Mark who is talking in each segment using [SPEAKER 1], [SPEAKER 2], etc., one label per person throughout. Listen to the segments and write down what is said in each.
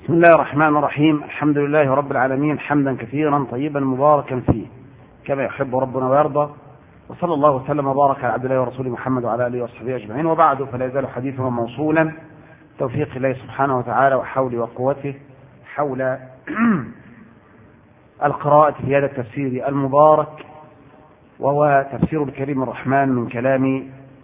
[SPEAKER 1] بسم الله الرحمن الرحيم. الحمد لله رب العالمين، حمدا كثيرا طيبا مباركا فيه كما يحب ربنا ويرضى، وصلى الله وسلم وبارك على عبد الله ورسوله محمد وعلى اله وصحبه اجمعين، وبعد، فلا يزال حديثنا موصولا توفيق الله سبحانه وتعالى وحوله وقوته حول القراءة في هذا التفسير المبارك، وهو تفسير الكريم الرحمن من كلام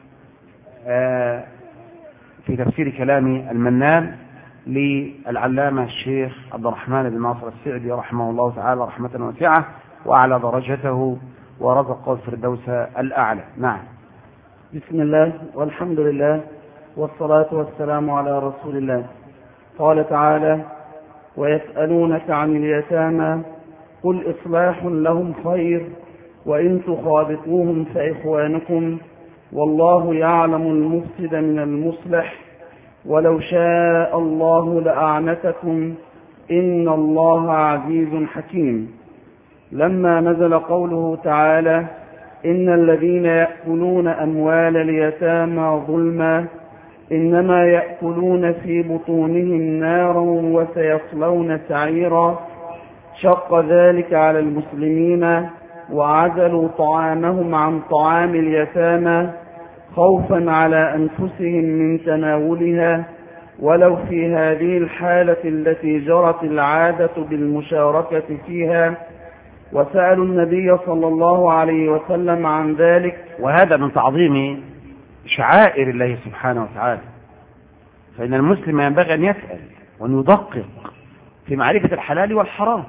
[SPEAKER 1] في تفسير كلام المنان للعلامة الشيخ عبد الرحمن بن ناصر السعدي رحمه الله تعالى رحمة واسعة، وأعلى درجته ورزقه الفردوس الأعلى. نعم.
[SPEAKER 2] بسم الله والحمد لله والصلاة والسلام على رسول الله. قال تعالى: ويسألونك عن اليتامى قل إصلاح لهم خير وإن تخالطوهم فإخوانكم والله يعلم المفسد من المصلح ولو شاء الله لأعنتكم إن الله عزيز حكيم. لما نزل قوله تعالى: إن الذين يأكلون أموال اليتامى ظلما إنما يأكلون في بطونهم نارا وسيصلون سعيرا، شق ذلك على المسلمين وعزلوا طعامهم عن طعام اليتامى خوفا على أنفسهم من تناولها، ولو في هذه الحالة التي جرت العادة بالمشاركة فيها، وسألوا النبي صلى الله عليه وسلم عن ذلك.
[SPEAKER 1] وهذا من تعظيم شعائر الله سبحانه وتعالى، فإن المسلم ينبغي أن يسأل وأن يدقق في معرفة الحلال والحرام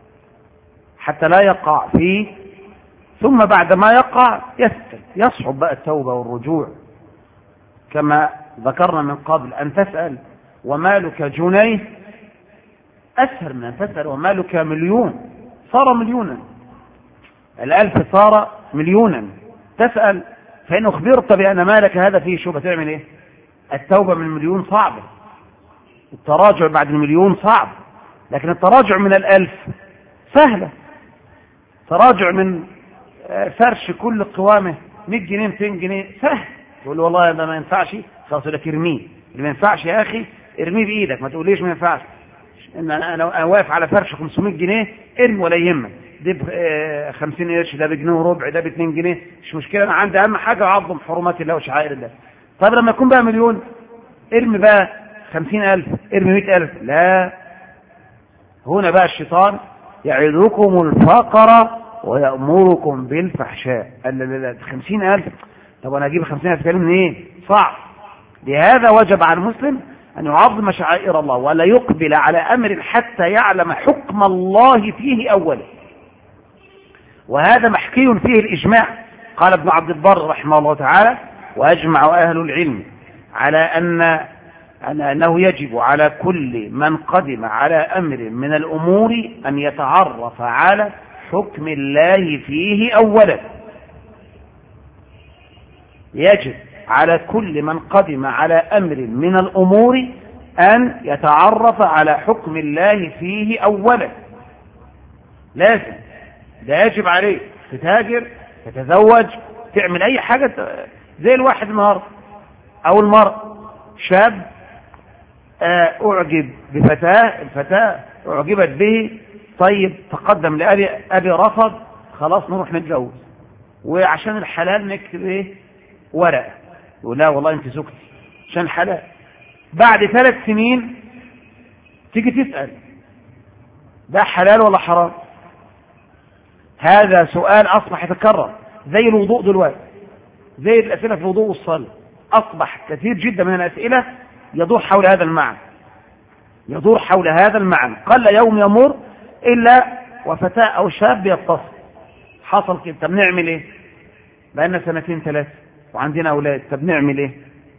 [SPEAKER 1] حتى لا يقع فيه، ثم بعد ما يقع يسأل. يصعب بقى التوبة والرجوع، كما ذكرنا من قبل. أن تسأل ومالك جنيه أسهل من أن تسأل ومالك مليون، صار مليونا، 1000 صار مليونا. تسأل فإن أخبرت بأن مالك هذا فيه شبهة تعمل إيه؟ التوبة من المليون صعبة، التراجع بعد المليون صعب، لكن التراجع من 1000 سهلة. تراجع من فرش كل قوامه 100 جنيه 200 جنيه سهل. تقول له والله ده ما ينفعش، خلاص لك ارميه. اللي ما ينفعش يا أخي ارميه بإيدك، ما تقوليش ما ينفعش. أنا واقف على فرش 500 جنيه ارمي ولا يهمك، ده ب 50 قرش، ده بجنيه وربع، ده ب2 جنيه، مش مشكلة. أنا عندي أهم حاجة أعظم حرمات الله وشعائر الله. طيب لما يكون بقى مليون ارمي بقى 50,000، ارمي 100,000. لا، هنا بقى الشيطان يعظكم الفقر ويأمركم بالفحشاء. قال لا 50,000، طب أنا أجيب 50,000 كلمة منين؟ صعب. لهذا وجب على المسلم أن يعظم شعائر الله ولا يقبل على أمر حتى يعلم حكم الله فيه أولا، وهذا محكي فيه الإجماع. قال ابن عبد البر رحمه الله تعالى: وأجمع أهل العلم على أنه يجب على كل من قدم على أمر من الأمور أن يتعرف على حكم الله فيه أولا. يجب على كل من قدم على أمر من الأمور أن يتعرف على حكم الله فيه أولا. لازم، ده يجب عليه. تتاجر، تتزوج، تعمل أي حاجة، زي الواحد النهارده أو المرأة، شاب أعجب بفتاة، الفتاة أعجبت به، طيب تقدم لأبي، أبي رفض، خلاص نروح نتجوز، وعشان الحلال نكتب إيه؟ ورقة، يقول لا والله أنت زوجتي عشان الحلال. بعد 3 سنين تيجي تسأل ده حلال ولا حرام؟ هذا سؤال أصبح يتكرر زي الوضوء دلوقتي، زي الأسئلة في الوضوء والصلاة. أصبح كثير جدا من الأسئلة يدور حول هذا المعنى، يدور حول هذا المعنى. قل يوم يمر إلا وفتاة أو شاب يتصل، حصل كده، طب نعمل إيه؟ بقالنا 2 3 وعندنا أولاد، طب نعمل إيه؟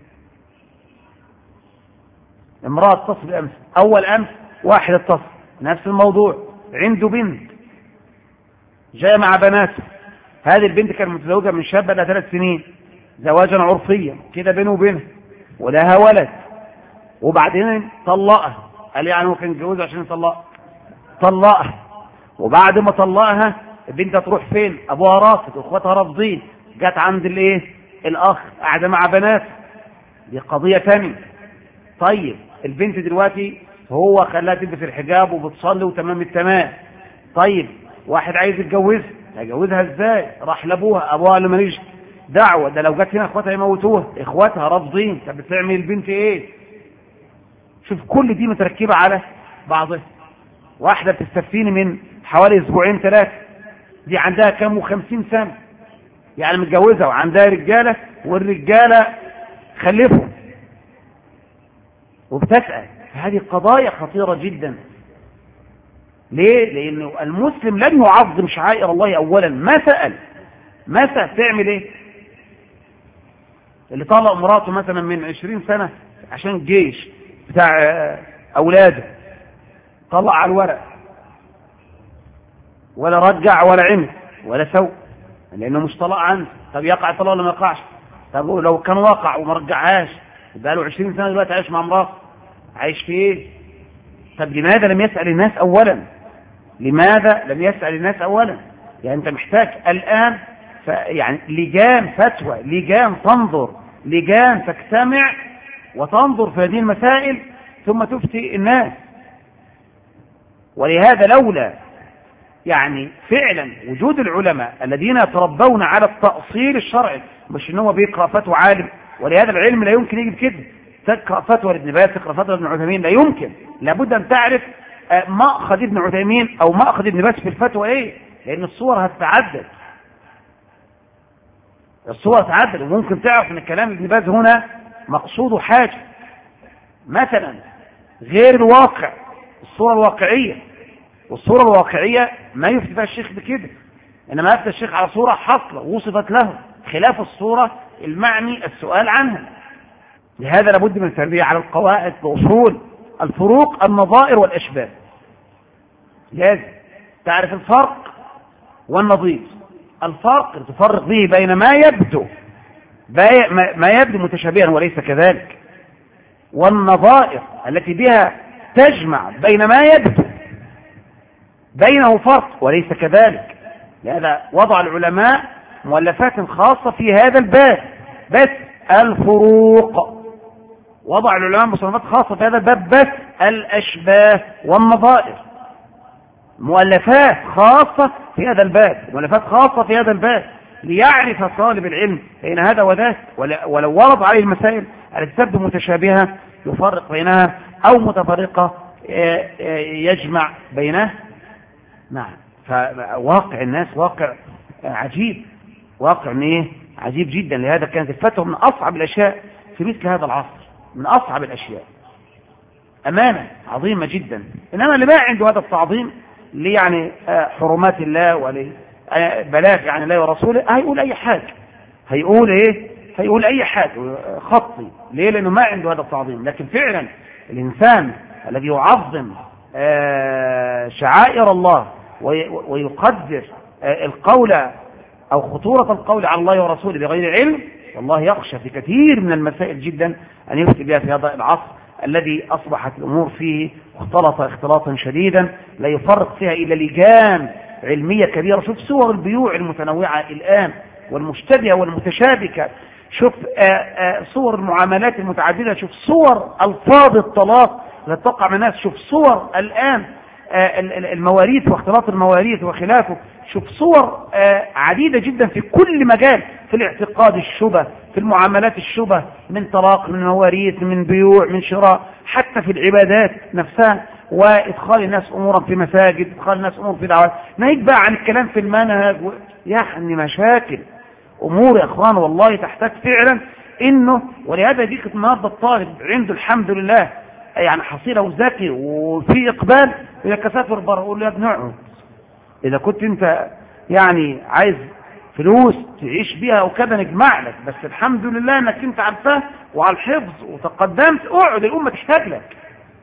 [SPEAKER 1] امرأة اتصل أمس، أول أمس واحد اتصل نفس الموضوع، عنده بنت جاية مع بناته. هذه البنت كانت متزوجة من شاب بقى 3 سنين زواجا عرفيا كده بينه وبينها، ولها ولد، وبعدين طلقها. قال يعني هو كان جوزها عشان يطلقها؟ طلقها. وبعد ما طلقها البنت تروح فين؟ ابوها رافض واخواتها رافضين، جت عند الايه؟ الاخ، قاعده مع بنات، دي قضيه ثانيه. طيب البنت دلوقتي هو خلاها تلبس الحجاب وبتصلي وتمام التمام. طيب واحد عايز يتجوزها، هيجوزها ازاي؟ راح لابوها، ابوها قال له ماليش دعوه، ده لو جت هنا اخواتها يموتوها، اخواتها رافضين. طب بتعمل البنت ايه؟ شوف كل دي متركبه على بعضها. واحده بتستفتيني من حوالي اسبوعين 3، دي عندها كام و50 سنه، يعني متجوزه وعندها رجاله، والرجاله خلفوا، وبتسأل. هذه قضايا خطيرة جدا. ليه؟ لأنه المسلم لن يعظم شعائر الله أولا. ما سأل تعمل ايه؟ اللي طلق مراته مثلا من 20 سنة عشان الجيش بتاع أولاده، طلق على الورق، ولا رجع ولا عمل ولا سوى، لأنه مش طلق عنه. طب يقع الطلاق ولا ما يقعش؟ طب لو كان واقع وما رجعهاش، يبقى له 20 سنة دلوقتي عايش مع مراته، عايش في ايه؟ طب لماذا لم يسأل الناس أولا؟ لماذا لم يسأل الناس أولا؟ يعني أنت محتاج الآن يعني لجان فتوى، لجان تنظر، لجان تجتمع وتنظر في هذه المسائل ثم تفتي الناس. ولهذا لولا يعني فعلا وجود العلماء الذين يتربون على التأصيل الشرعي، مش ان هو بيقرأ فتوى عالم، ولهذا العلم لا يمكن يجي كده. تقرأ فتوى لابن باز، تقرأ فتوى ابن عثيمين، لا يمكن. لابد ان تعرف مأخذ ابن عثيمين او مأخذ ابن باز في الفتوى ايه، لان الصور هتتعدد، الصور هتتعدد، وممكن تعرف ان كلام ابن باز هنا مقصوده حاجة مثلا غير الواقع، الصورة الواقعية. والصورة الواقعية ما يفتي فيها الشيخ بكده، انما يفتي الشيخ على صورة حصلة وصفت له خلاف الصورة المعني السؤال عنها. لهذا لابد من التربية على القواعد وأصول الفروق، النظائر والأشباه. لازم تعرف الفرق والنظير. الفرق تفرق به بين ما يبدو متشابها وليس كذلك، والنظائر التي بها تجمع بين ما يبدو بينه فرق وليس كذلك. لهذا وضع العلماء مؤلفات خاصة في هذا الباب، بس الفروق. وضع العلماء مصنفات خاصة في هذا الباب، بس الأشباه والنظائر. مؤلفات خاصة في هذا الباب، مؤلفات خاصة في هذا الباب، ليعرف طالب العلم بين هذا وذاك. ولو ورد عليه المسائل التي تبدو متشابهة يفرق بينها، أو متفرقة يجمع بينها. نعم. فواقع الناس واقع عجيب، واقع عجيب جدا. لهذا كانت الفتوى من أصعب الأشياء في مثل هذا العصر، من أصعب الأشياء، أمانة عظيمة جدا. إنما اللي ما عنده هذا التعظيم يعني حرمات الله ولبلاغ عن الله ورسوله، هيقول أي حاجة، هيقول أي حاجة خطي. ليه؟ لأنه ما عنده هذا التعظيم. لكن فعلا الإنسان الذي يعظم شعائر الله ويقدر القول أو خطورة القول على الله ورسوله بغير علم، والله يخشى في كثير من المسائل جدا أن يفتي بها في هذا العصر الذي أصبحت الأمور فيه مختلطة اختلاطا شديدا لا يفرق فيها إلا لجان علمية كبيرة. شوف صور البيوع المتنوعة الآن والمشتبهة والمتشابكة، شوف صور المعاملات المتعددة، شوف صور ألفاظ الطلاق التي تقع من الناس، شوف صور الآن المواريث واختلاط المواريث وخلافه، شوف صور عديدة جدا في كل مجال، في الاعتقاد الشبه، في المعاملات الشبه، من طلاق، من مواريث، من بيوع، من شراء، حتى في العبادات نفسها، وإدخال الناس أمورا في مساجد، إدخال الناس أمور في دعوات، ناهيك بقى عن الكلام في المنهج يعني مشاكل أمور يا أخوان والله تحتاج فعلا إنه. ولهذا ديك النهارده الطالب عنده الحمد لله يعني حصيلة وذكي وفي إقبال، إذا كسافر بره أقول له يا ابن اقعد، إذا كنت أنت يعني عايز فلوس تعيش بيها وكذا نجمع لك، بس الحمد لله انك انت عارفاه وعلى الحفظ وتقدمت، اقعد، الامه تحتاج لك،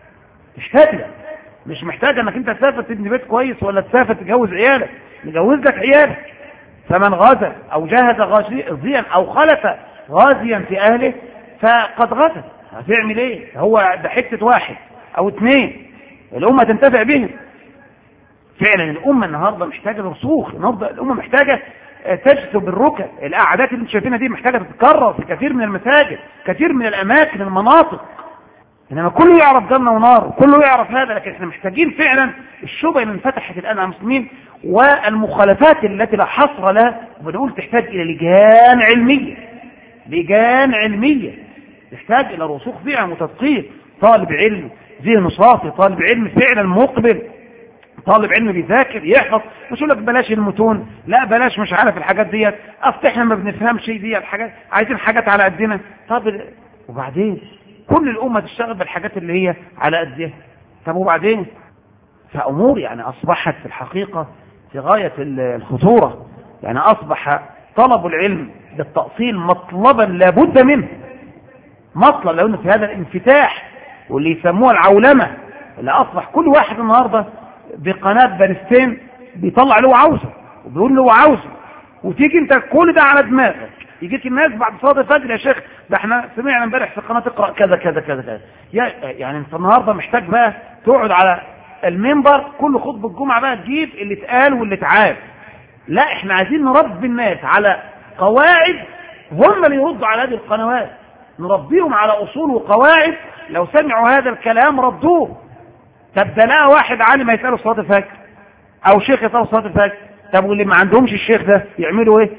[SPEAKER 1] مش محتاجه انك انت تسافر تبني بيت كويس ولا تسافر تجوز عيالك، نجوز لك عيالك. فمن غزا او جاهز غازيا او خلف غازيا في اهله فقد غزا. هتعمل ايه؟ هو ده حته واحد او اثنين الامه تنتفع بهم. فعلا الامه النهارده محتاجه رسوخ، النهارده الامه محتاجه تجذب الركب. القعدات اللي انتم شايفينها دي محتاجه تتكرر في كثير من المساجد، كثير من الاماكن، المناطق. إنما كله يعرف جنة ونار وكله يعرف هذا، لكن احنا محتاجين فعلا الشبهة اللي انفتحت الآن على المسلمين والمخالفات التي لا حصر لها، وبنقول تحتاج إلى لجان علمية، لجان علمية تحتاج إلى رسوخ فيها وتدقيق. طالب علم ذهنه صافي، طالب علم فعلا مقبل، طالب علم بيذاكر يحفظ، مش يقول لك بلاش المتون، لا بلاش مش عارف الحاجات ديت، اصل احنا ما بنفهمش دي الحاجات، عايزين حاجات على قدنا. طب وبعدين كل الامه تشتغل بالحاجات اللي هي على قدها، طب وبعدين؟ فامور يعني اصبحت في الحقيقه في غايه الخطوره. يعني اصبح طلب العلم بالتأصيل مطلبا لابد منه، مطلب لانه في هذا الانفتاح واللي يسموها العولمه اللي اصبح كل واحد النهارده بقناه بارستين بيطلع له عاوزه وبيقول له عاوزه، وتيجي انت كل ده على دماغك، يجيك الناس بعد صلاه الفجر يا شيخ ده احنا سمعنا امبارح في قناه اقرا كذا كذا كذا كذا. يعني انت النهارده محتاج بقى تقعد على المنبر كل خطبه الجمعه بقى تجيب اللي اتقال واللي اتعاد. لا احنا عايزين نربي الناس على قواعد، هم اللي يردوا على هذه القنوات، نربيهم على اصول وقواعد، لو سمعوا هذا الكلام ردوه. طب ده لا واحد عالم يسأله صلاة الفجر او شيخ يسأله صلاة الفجر، طب واللي ما عندهمش الشيخ ده يعملوا ايه؟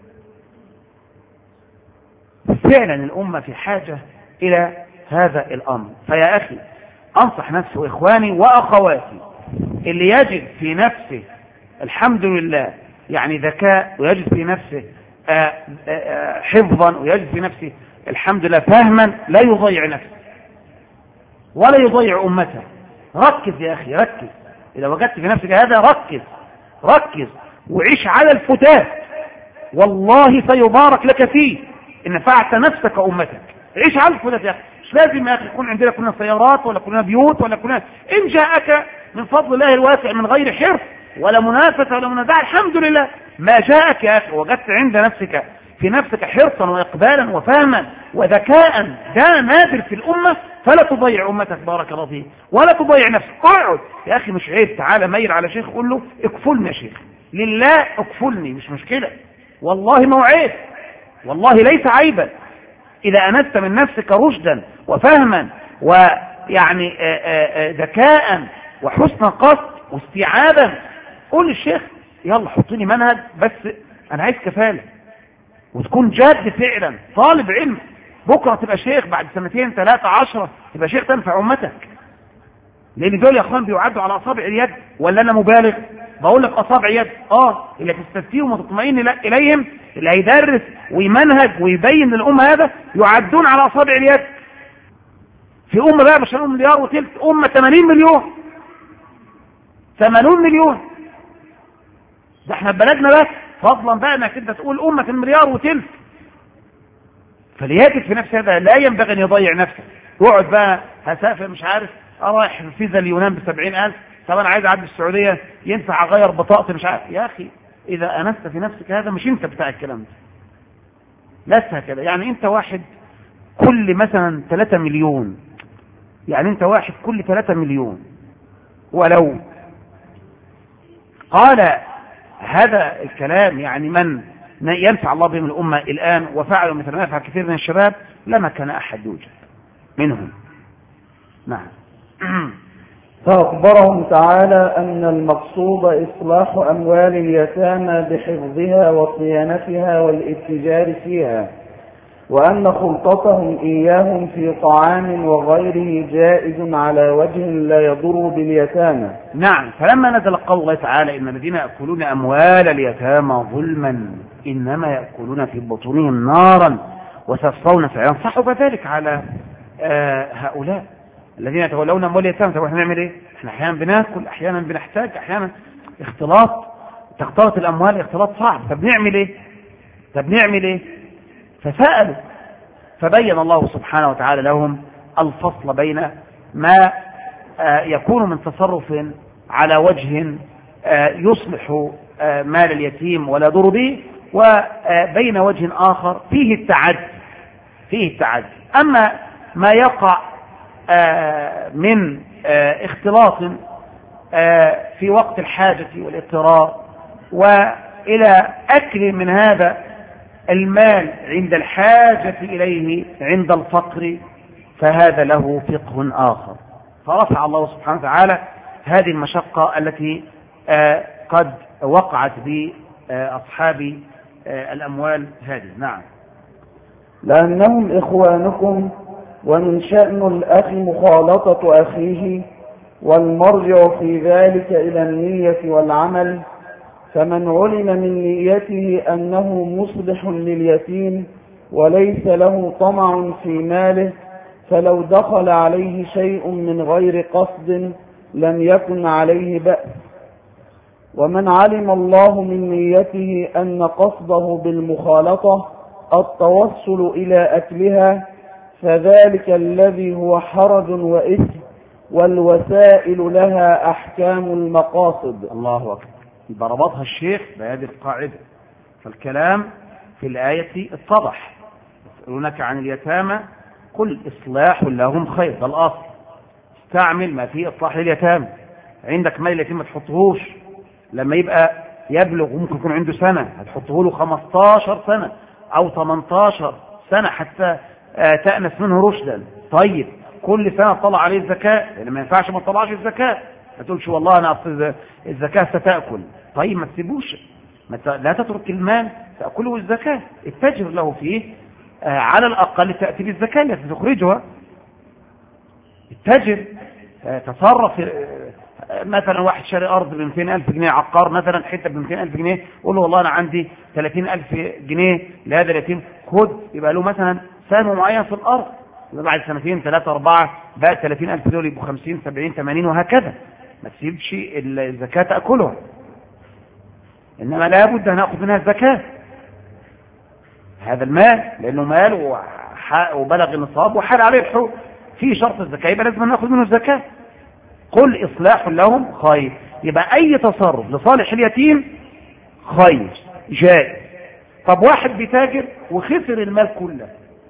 [SPEAKER 1] فعلا الامة في حاجة الى هذا الامر. فيا اخي انصح نفسي واخواني واخواتي اللي يجد في نفسه الحمد لله يعني ذكاء، ويجد في نفسه حفظا، ويجد في نفسه الحمد لله فهما، لا يضيع نفسه ولا يضيع امته. ركز يا اخي ركز، اذا وجدت في نفسك هذا ركز وعيش على الفتات، والله سيبارك لك فيه ان نفعت نفسك وامتك. عيش على الفتات يا اخي، مش لازم يا اخي يكون عندنا كلنا سيارات ولا كلنا بيوت ولا كلنا، ان جاءك من فضل الله الواسع من غير حرص ولا منافسه ولا منازعه الحمد لله ما جاءك يا اخي، وجدت عند نفسك في نفسك حرصا واقبالا وفهما وذكاء ده نادر في الامه، فلا تضيع امتك بارك الله فيك ولا تضيع نفسك. اقعد يا اخي مش عيب، تعالى ميل على شيخ قول له اكفلني يا شيخ لله اكفلني، مش مشكله والله ما هو عيب، والله ليس عيبا اذا انست من نفسك رشدا وفهما ويعني ذكاء وحسن قصد واستيعابا، قول للشيخ يلا حطني منهج بس انا عايز كفاله، وتكون جاد فعلا طالب علم، بكره تبقى شيخ، بعد سنتين 3 10 تبقى شيخ تنفع امتك. لان دول يا اخوان بيعدوا على اصابع اليد، ولا انا مبالغ؟ بقول لك اصابع يد، اللي تستفتيهم وتطمئن اليهم، اللي هيدرس ويمنهج ويبين للامه هذا يعدون على اصابع اليد. في امه بقى مش 1 مليار وثلث، امه 80 مليون 80 مليون، ده احنا بلدنا بس، فضلا بقى انك انت تقول امه 1 مليار وثلث. فليجد في نفسه هذا لا ينبغي ان يضيع نفسه، يقعد بقى هسافر مش عارف رايح فيزا اليونان ب70,000، طب انا عايز اعدي السعوديه ينفع اغير بطاقتي مش عارف. يا اخي اذا انست في نفسك هذا مش انت بتاع الكلام ده، لست هكذا. يعني انت واحد كل مثلا 3 مليون، يعني انت واحد كل 3 مليون، ولو قال هذا الكلام يعني من ينفع الله بهم الأمة الآن وفعلوا مثل ما يفعل كثير من الشباب لما كان أحد يوجد منهم. نعم.
[SPEAKER 2] فأخبرهم تعالى أن المقصود إصلاح أموال اليتامى بحفظها وصيانتها والاتجار فيها، وأن خلطتهم إياهم في طعام وغيره جائز على وجه لا يضر باليتامى.
[SPEAKER 1] نعم. فلما نزل قول الله تعالى إن الذين يأكلون أموال اليتامى ظلما إنما يأكلون في بطونهم نارا وسيصلون سعيرا، صحب ذلك على هؤلاء الذين يتولون أموال اليتامى. طب احنا نعمل ايه؟ احنا احيانا بناكل، احيانا بنحتاج، احيانا تختلط الأموال اختلاط صعب. طب نعمل ايه؟ فسألوا، فبين الله سبحانه وتعالى لهم الفصل بين ما يكون من تصرف على وجه يصلح مال اليتيم ولا يضر به، وبين وجه آخر فيه التعدي. أما ما يقع من اختلاط في وقت الحاجة والاضطرار وإلى أكل من هذا المال عند الحاجة إليه عند الفقر، فهذا له فقه آخر. فرفع الله سبحانه وتعالى هذه المشقة التي قد وقعت بأصحاب الأموال هذه. نعم.
[SPEAKER 2] لأنهم إخوانكم، ومن شأن الأخ مخالطة أخيه، والمرجع في ذلك إلى النية والعمل. فمن علم من نيته أنه مصلح لليتيم وليس له طمع في ماله، فلو دخل عليه شيء من غير قصد لم يكن عليه بأس. ومن علم الله من نيته أن قصده بالمخالطة التوصل إلى أكلها، فذلك الذي هو حرج وإثم، والوسائل لها أحكام المقاصد.
[SPEAKER 1] الله أكبر. ضربتها الشيخ بهذه القاعدة. فالكلام في الآية اتضح. يسألونك عن اليتامى قل إصلاح لهم خير. ده الأصل. استعمل ما فيه إصلاح لليتامى. عندك مال اليتيم ما تحطهوش لما يبقى يبلغ، ممكن يكون عنده سنة، هتحطه له 15 سنة أو 18 سنة حتى تأنس منه رشدا. طيب كل سنة طلع عليه الزكاة، لأن ما ينفعش ما تطلعش الزكاة. ما تقولش والله أنا أصل الزكاة ستأكل. طيب ما تسيبوش، لا تترك المال تأكله الزكاة، اتجر له فيه على الأقل تأتي بالزكاة التي تخرجها. اتجر، تصرف. مثلا واحد شاري أرض ب200,000 جنيه، عقار مثلا حتة ب200,000 جنيه، قول له والله أنا عندي 30,000 جنيه لهذا اليتيم، خد. يبقى له مثلا سهم معين في الأرض، بعد سنتين 3 4 بقى 30,000 دول يبقوا 50 70 80 وهكذا. ما تسيبش الزكاة تأكلها، إنما لابد أن نأخذ منها الزكاة هذا المال، لأنه مال وبلغ النصاب وحال عليه الحول، في شرط الزكاة يبقى لازم نأخذ منه الزكاة. قل إصلاح لهم خير. يبقى أي تصرف لصالح اليتيم خير جائز. طب واحد بيتاجر وخسر المال كله،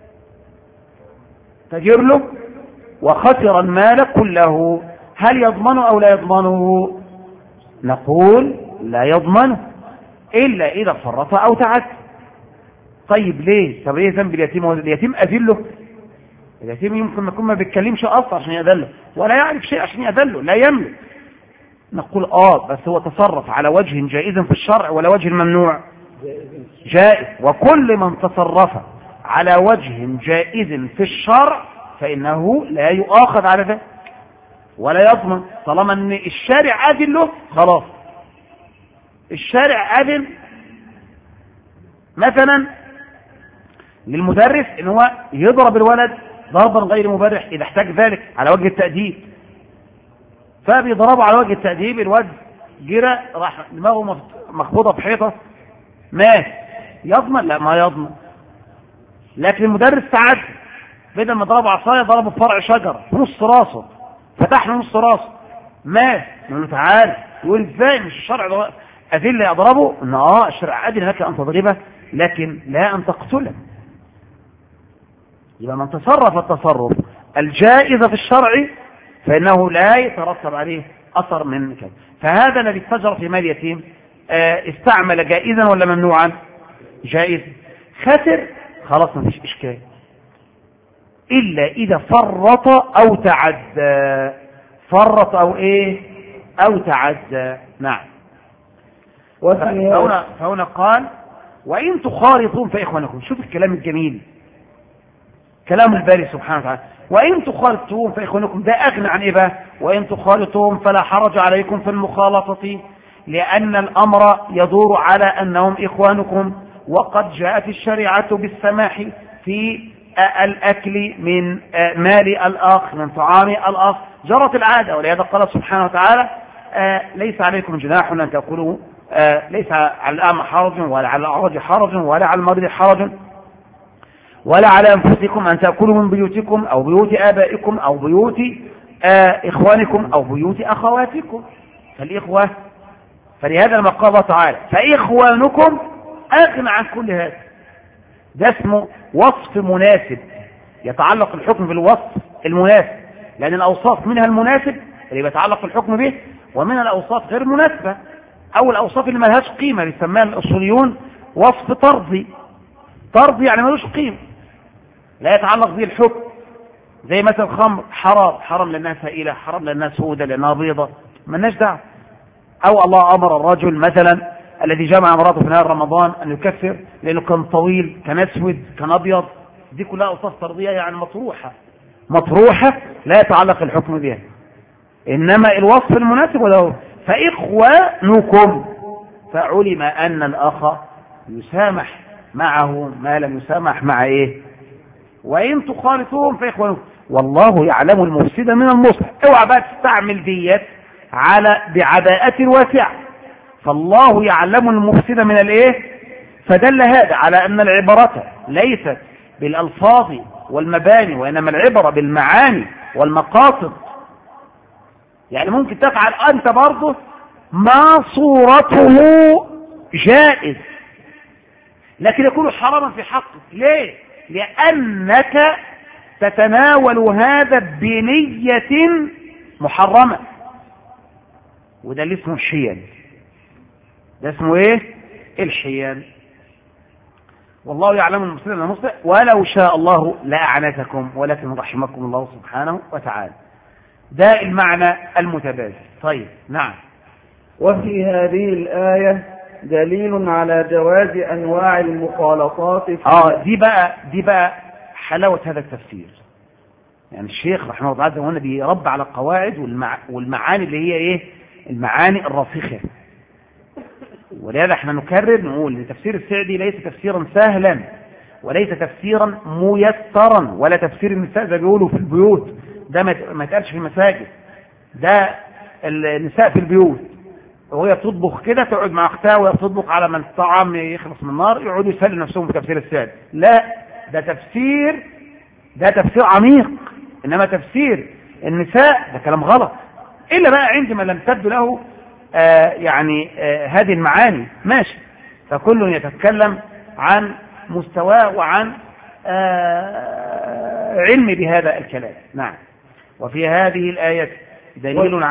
[SPEAKER 1] تاجر له وخسر المال كله، هل يضمنه أو لا يضمنه؟ نقول لا يضمنه إلا إذا فرط أو تعد. طيب ليه؟ طب ايه ذنب اليتيم؟ هو اليتيم أذله؟ اليتيم يمكن ما يكون ما بيتكلمش أصلا عشان يذله، ولا يعرف شيء عشان يذله، لا يملك. نقول بس هو تصرف على وجه جائز في الشرع ولا وجه ممنوع؟ جائز. وكل من تصرف على وجه جائز في الشرع فإنه لا يؤاخذ على ذلك ولا يضمن، طالما ان الشارع أذن له خلاص. الشارع أذن مثلا للمدرس ان هو يضرب الولد ضربا غير مبرح اذا احتاج ذلك على وجه التأديب، فبيضربه على وجه التأديب، الواد جرى راح دماغه مخبوطه في حيطه، مات، يضمن؟ لا ما يضمن. لكن المدرس تعدى، بدل ما ضربه عصايه ضربه في فرع شجره في نص راسه، فتح له نص راسه، مات. نقول له تعالى، يقول ازاي؟ مش الشرع أذل يضربه؟ ان الشرع أذن لك ان تضربه لكن لا ان تقتله. يبقى من تصرف التصرف الجائز في الشرع فإنه لا يترتب عليه أثر من كذا. فهذا الذي اتجر في مال يتيم استعمل جائزا ولا ممنوعا؟ جائز. خسر خلاص ما فيش إشكال، إلا إذا فرط أو تعدى. فرط أو إيه؟ أو تعدى. نعم. فهنا قال وإن تخالطون فإخوانكم. شوف الكلام الجميل، كلام الباري سبحانه وتعالى. وإن تخالطون فإخوانكم، ده أغنى عن إيه بقى؟ وإن تخالطون فلا حرج عليكم في المخالطة، لأن الأمر يدور على أنهم إخوانكم، وقد جاءت الشريعة بالسماح في الأكل من مال الأخ، من طعام الأخ، جرت العادة. ولهذا قال سبحانه وتعالى ليس عليكم جناح أن تأكلوا، ليس على الأعمى حرج ولا على الأعرج حرج ولا على المريض حرج ولا على أنفسكم أن تأكلوا من بيوتكم أو بيوت آبائكم أو بيوت إخوانكم أو بيوت أخواتكم. فالإخوة، فلهذا لما قال الله تعالى فإخوانكم أغنى عن كل هذا. ده اسمه وصف مناسب، يتعلق الحكم بالوصف المناسب، لأن الأوصاف منها المناسب اللي يتعلق الحكم به، ومنها الأوصاف غير مناسبة أو الأوصاف اللي ما لهاش قيمة، بيسميها الأصوليون وصف طردي. طردي يعني ملوش قيمة، لا يتعلق به الحكم. زي مثلا الخمر حرام لأنها سائلة، حرام لأنها سودة، لأنها بيضة، مالناش دعوة. أو الله أمر الرجل مثلا الذي جمع امراته في نهار رمضان أن يكفر لأنه كان طويل، كان أسود، كان أبيض. دي كلها ألفاظ ترضية يعني مطروحة لا يتعلق الحكم بها، إنما الوصف المناسب له. فإخوانكم، فعلم أن الأخ يسامح معه ما لم يسامح مع إيه؟ وإن تخالطوهم فإخوانكم والله يعلم المفسد من المصلح. اوعى بقى تستعمل ديت بعباءة واسعة. فالله يعلم المفسد من الإيه؟ فدل هذا على أن العبرة ليست بالألفاظ والمباني، وإنما العبرة بالمعاني والمقاصد. يعني ممكن تفعل أنت برضه ما صورته جائز لكن يكون حراما في حقك. ليه؟ لأنك تتناول هذا بنية محرمة، وده اللي اسمه الحيل. ده اسمه ايه؟ الحيل. والله يعلم المفسد من المصلح ولو شاء الله لأعنتكم ولكن رحمكم الله سبحانه وتعالى. ده المعنى المتبادل. طيب نعم.
[SPEAKER 2] وفي هذه الآية دليل على جواز أنواع المخالطات
[SPEAKER 1] دي بقى حلاوة هذا التفسير. يعني الشيخ رحمه الله تعالى هنا بيربى على القواعد والمعاني اللي هي ايه؟ المعاني الراسخة. ولهذا احنا نكرر نقول ان تفسير السعدي ليس تفسيرا سهلا وليس تفسيرا ميسرا ولا تفسير النساء زي بيقولوا في البيوت. ده ما يتقالش في المساجد. ده النساء في البيوت وهي بتطبخ كده تقعد مع اختها وهي بتطبخ على ما الطعام يخلص من النار يقعدوا يسلوا نفسهم في تفسير السعدي. لا، ده تفسير عميق. انما تفسير النساء ده كلام غلط، الا بقى عندما لم تبدو له هذه المعاني ماشي. فكل يتكلم عن مستواه وعن علم بهذا الكلام. نعم. وفي هذه الآية دليل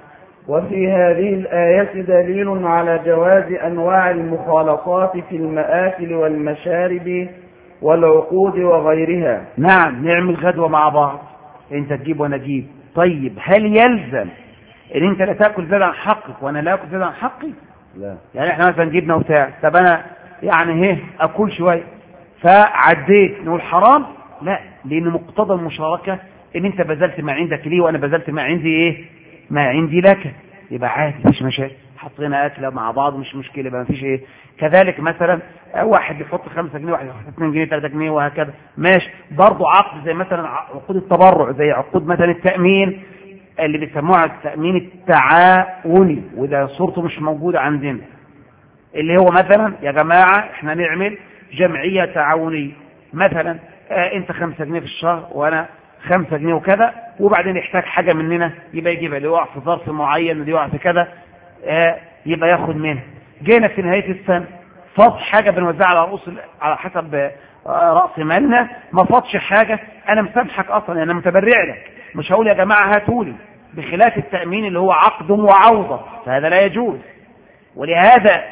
[SPEAKER 1] على
[SPEAKER 2] جواز أنواع المخالطات في المآكل والمشارب والعقود وغيرها.
[SPEAKER 1] نعم، نعمل غدوة مع بعض، انت تجيب وانا اجيب. طيب هل يلزم ان انت لا تاكل زيادة عن حقك وانا لا اكل زيادة عن حقي؟
[SPEAKER 2] لا.
[SPEAKER 1] يعني احنا مثلا جبنا وبتاع، طب انا اكل شويه فعديت نقول حرام؟ لا، لان مقتضى المشاركه ان انت بذلت ما عندك لي وانا بذلت ما عندي ما عندي لك، يبقى عادي مفيش مشاكل. حطينا اكله مع بعض مش مشكله، يبقى مفيش كذلك مثلا واحد يحط 5 جنيه واحد يحط 2 جنيه 3 جنيه وهكذا، ماشي. برضه عقد زي مثلا عقود التبرع، زي عقود مثلا التامين اللي بيسموها التامين التعاوني، وده صورته مش موجوده عندنا، اللي هو مثلا يا جماعه احنا نعمل جمعيه تعاونيه مثلا، انت 5 جنيه في الشهر وانا 5 جنيه وكذا، وبعدين يحتاج حاجه مننا يبقى يجيبها، اللي يقع في ظرف معين، اللي يقع في كذا يبقى ياخد منها. جينا في نهايه السنه فاض حاجه بنوزعها على حسب راس مالنا، ما فاضش حاجه، انا مسامحك اصلا، انا متبرع لك، مش هقول يا جماعه هاتولي، بخلاف التامين اللي هو عقد وعوضه، فهذا لا يجوز. ولهذا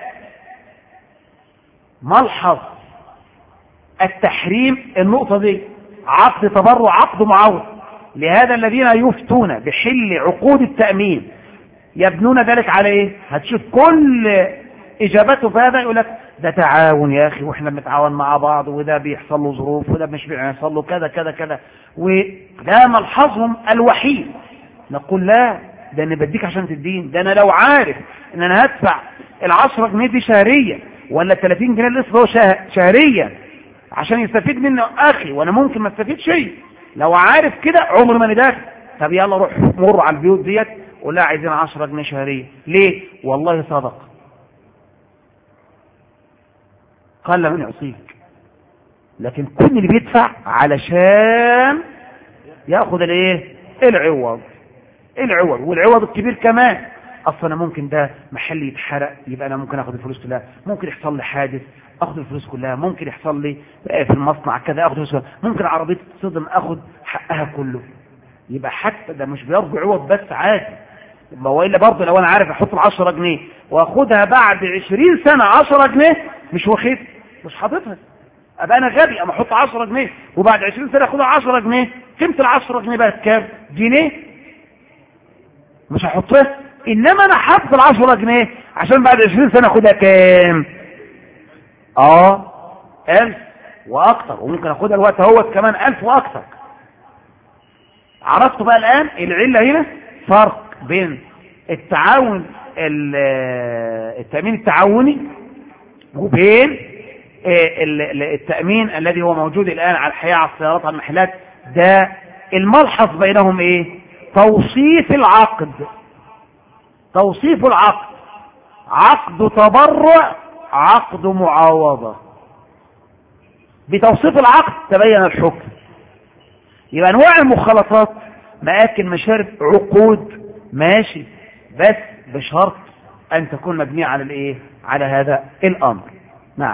[SPEAKER 1] ملحظ التحريم النقطه دي، عقد تبرع عقد معوض. لهذا الذين يفتون بحل عقود التامين يبنون ذلك على ايه؟ هتشوف كل اجابته في هذا يقول لك ده تعاون يا اخي، واحنا بنتعاون مع بعض، وده بيحصل له ظروف، وده مش بيحصل له كذا كذا كذا، وده ملحظهم الوحيد. نقول لا، ده انا بديك عشان تدين، ده انا لو عارف ان انا هدفع ال10 جنيه دي شهريا ولا 30 جنيه اللي هو شهريا عشان يستفيد منه اخي، وانا ممكن ما استفيد شيء، لو عارف كده عمر ما ندافع. طب يلا روح مر على البيوت ديت قول لها عايزين 10 جنيه شهريا. ليه؟ والله صدق، قال من يعصيك. لكن كل اللي بيدفع علشان ياخذ العوض والعوض الكبير كمان. اصلا ممكن ده محل يتحرق، يبقى انا ممكن اخذ الفلوس كلها، ممكن يحصل لي حادث اخذ الفلوس كلها، ممكن يحصل لي في المصنع كذا اخذ الفلوس، ممكن عربيتي تصدم اخذ حقها كله. يبقى حتى ده مش بيرجع عوض بس، عادي. والا برضه لو انا عارف احط 10 جنيه واخدها بعد 20 سنه 10 جنيه مش واخد، مش حاططها، ابقى انا غبي اما احط 10 جنيه وبعد 20 سنه اخدها 10 جنيه. قيمه ال 10 جنيه بقت كام؟ جنيه. مش هحطها. انما انا حاطط ال 10 جنيه عشان بعد 20 سنه اخدها كام؟ 1000 واكتر، وممكن اخدها الوقت اهوت كمان 1000 واكتر. عرفتوا بقى الان العله هنا؟ فرق بين التعاون التامين التعاوني وبين التامين الذي هو موجود الان على الحياه، على السيارات، على المحلات. ده الملحظ بينهم ايه؟ توصيف العقد. توصيف العقد عقد تبرع، عقد معاوضه. بتوصيف العقد تبين الحكم. يبقى انواع المخالطات مآكل، مشارب، عقود، ماشي، بس بشرط ان تكون مبنيه على الايه؟ على هذا الامر. نعم.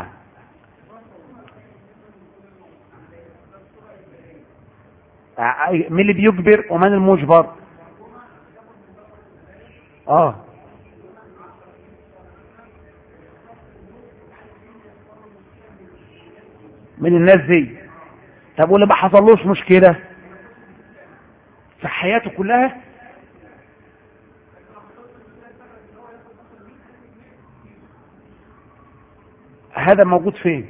[SPEAKER 1] مين اللي بيجبر ومن المجبر؟ من الناس دي. طب واللي ما حصلوش مشكله في حياته كلها؟ هذا موجود فين؟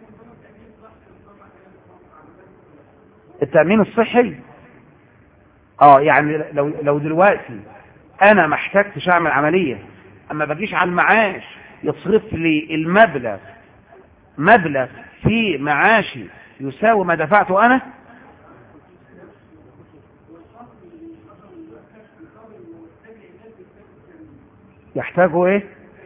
[SPEAKER 1] التأمين الصحي. يعني لو دلوقتي انا ما احتجتش اعمل عملية، اما بجيش على المعاش يصرف لي مبلغ في معاشي يساوي ما دفعته انا، يحتاجوا ايه؟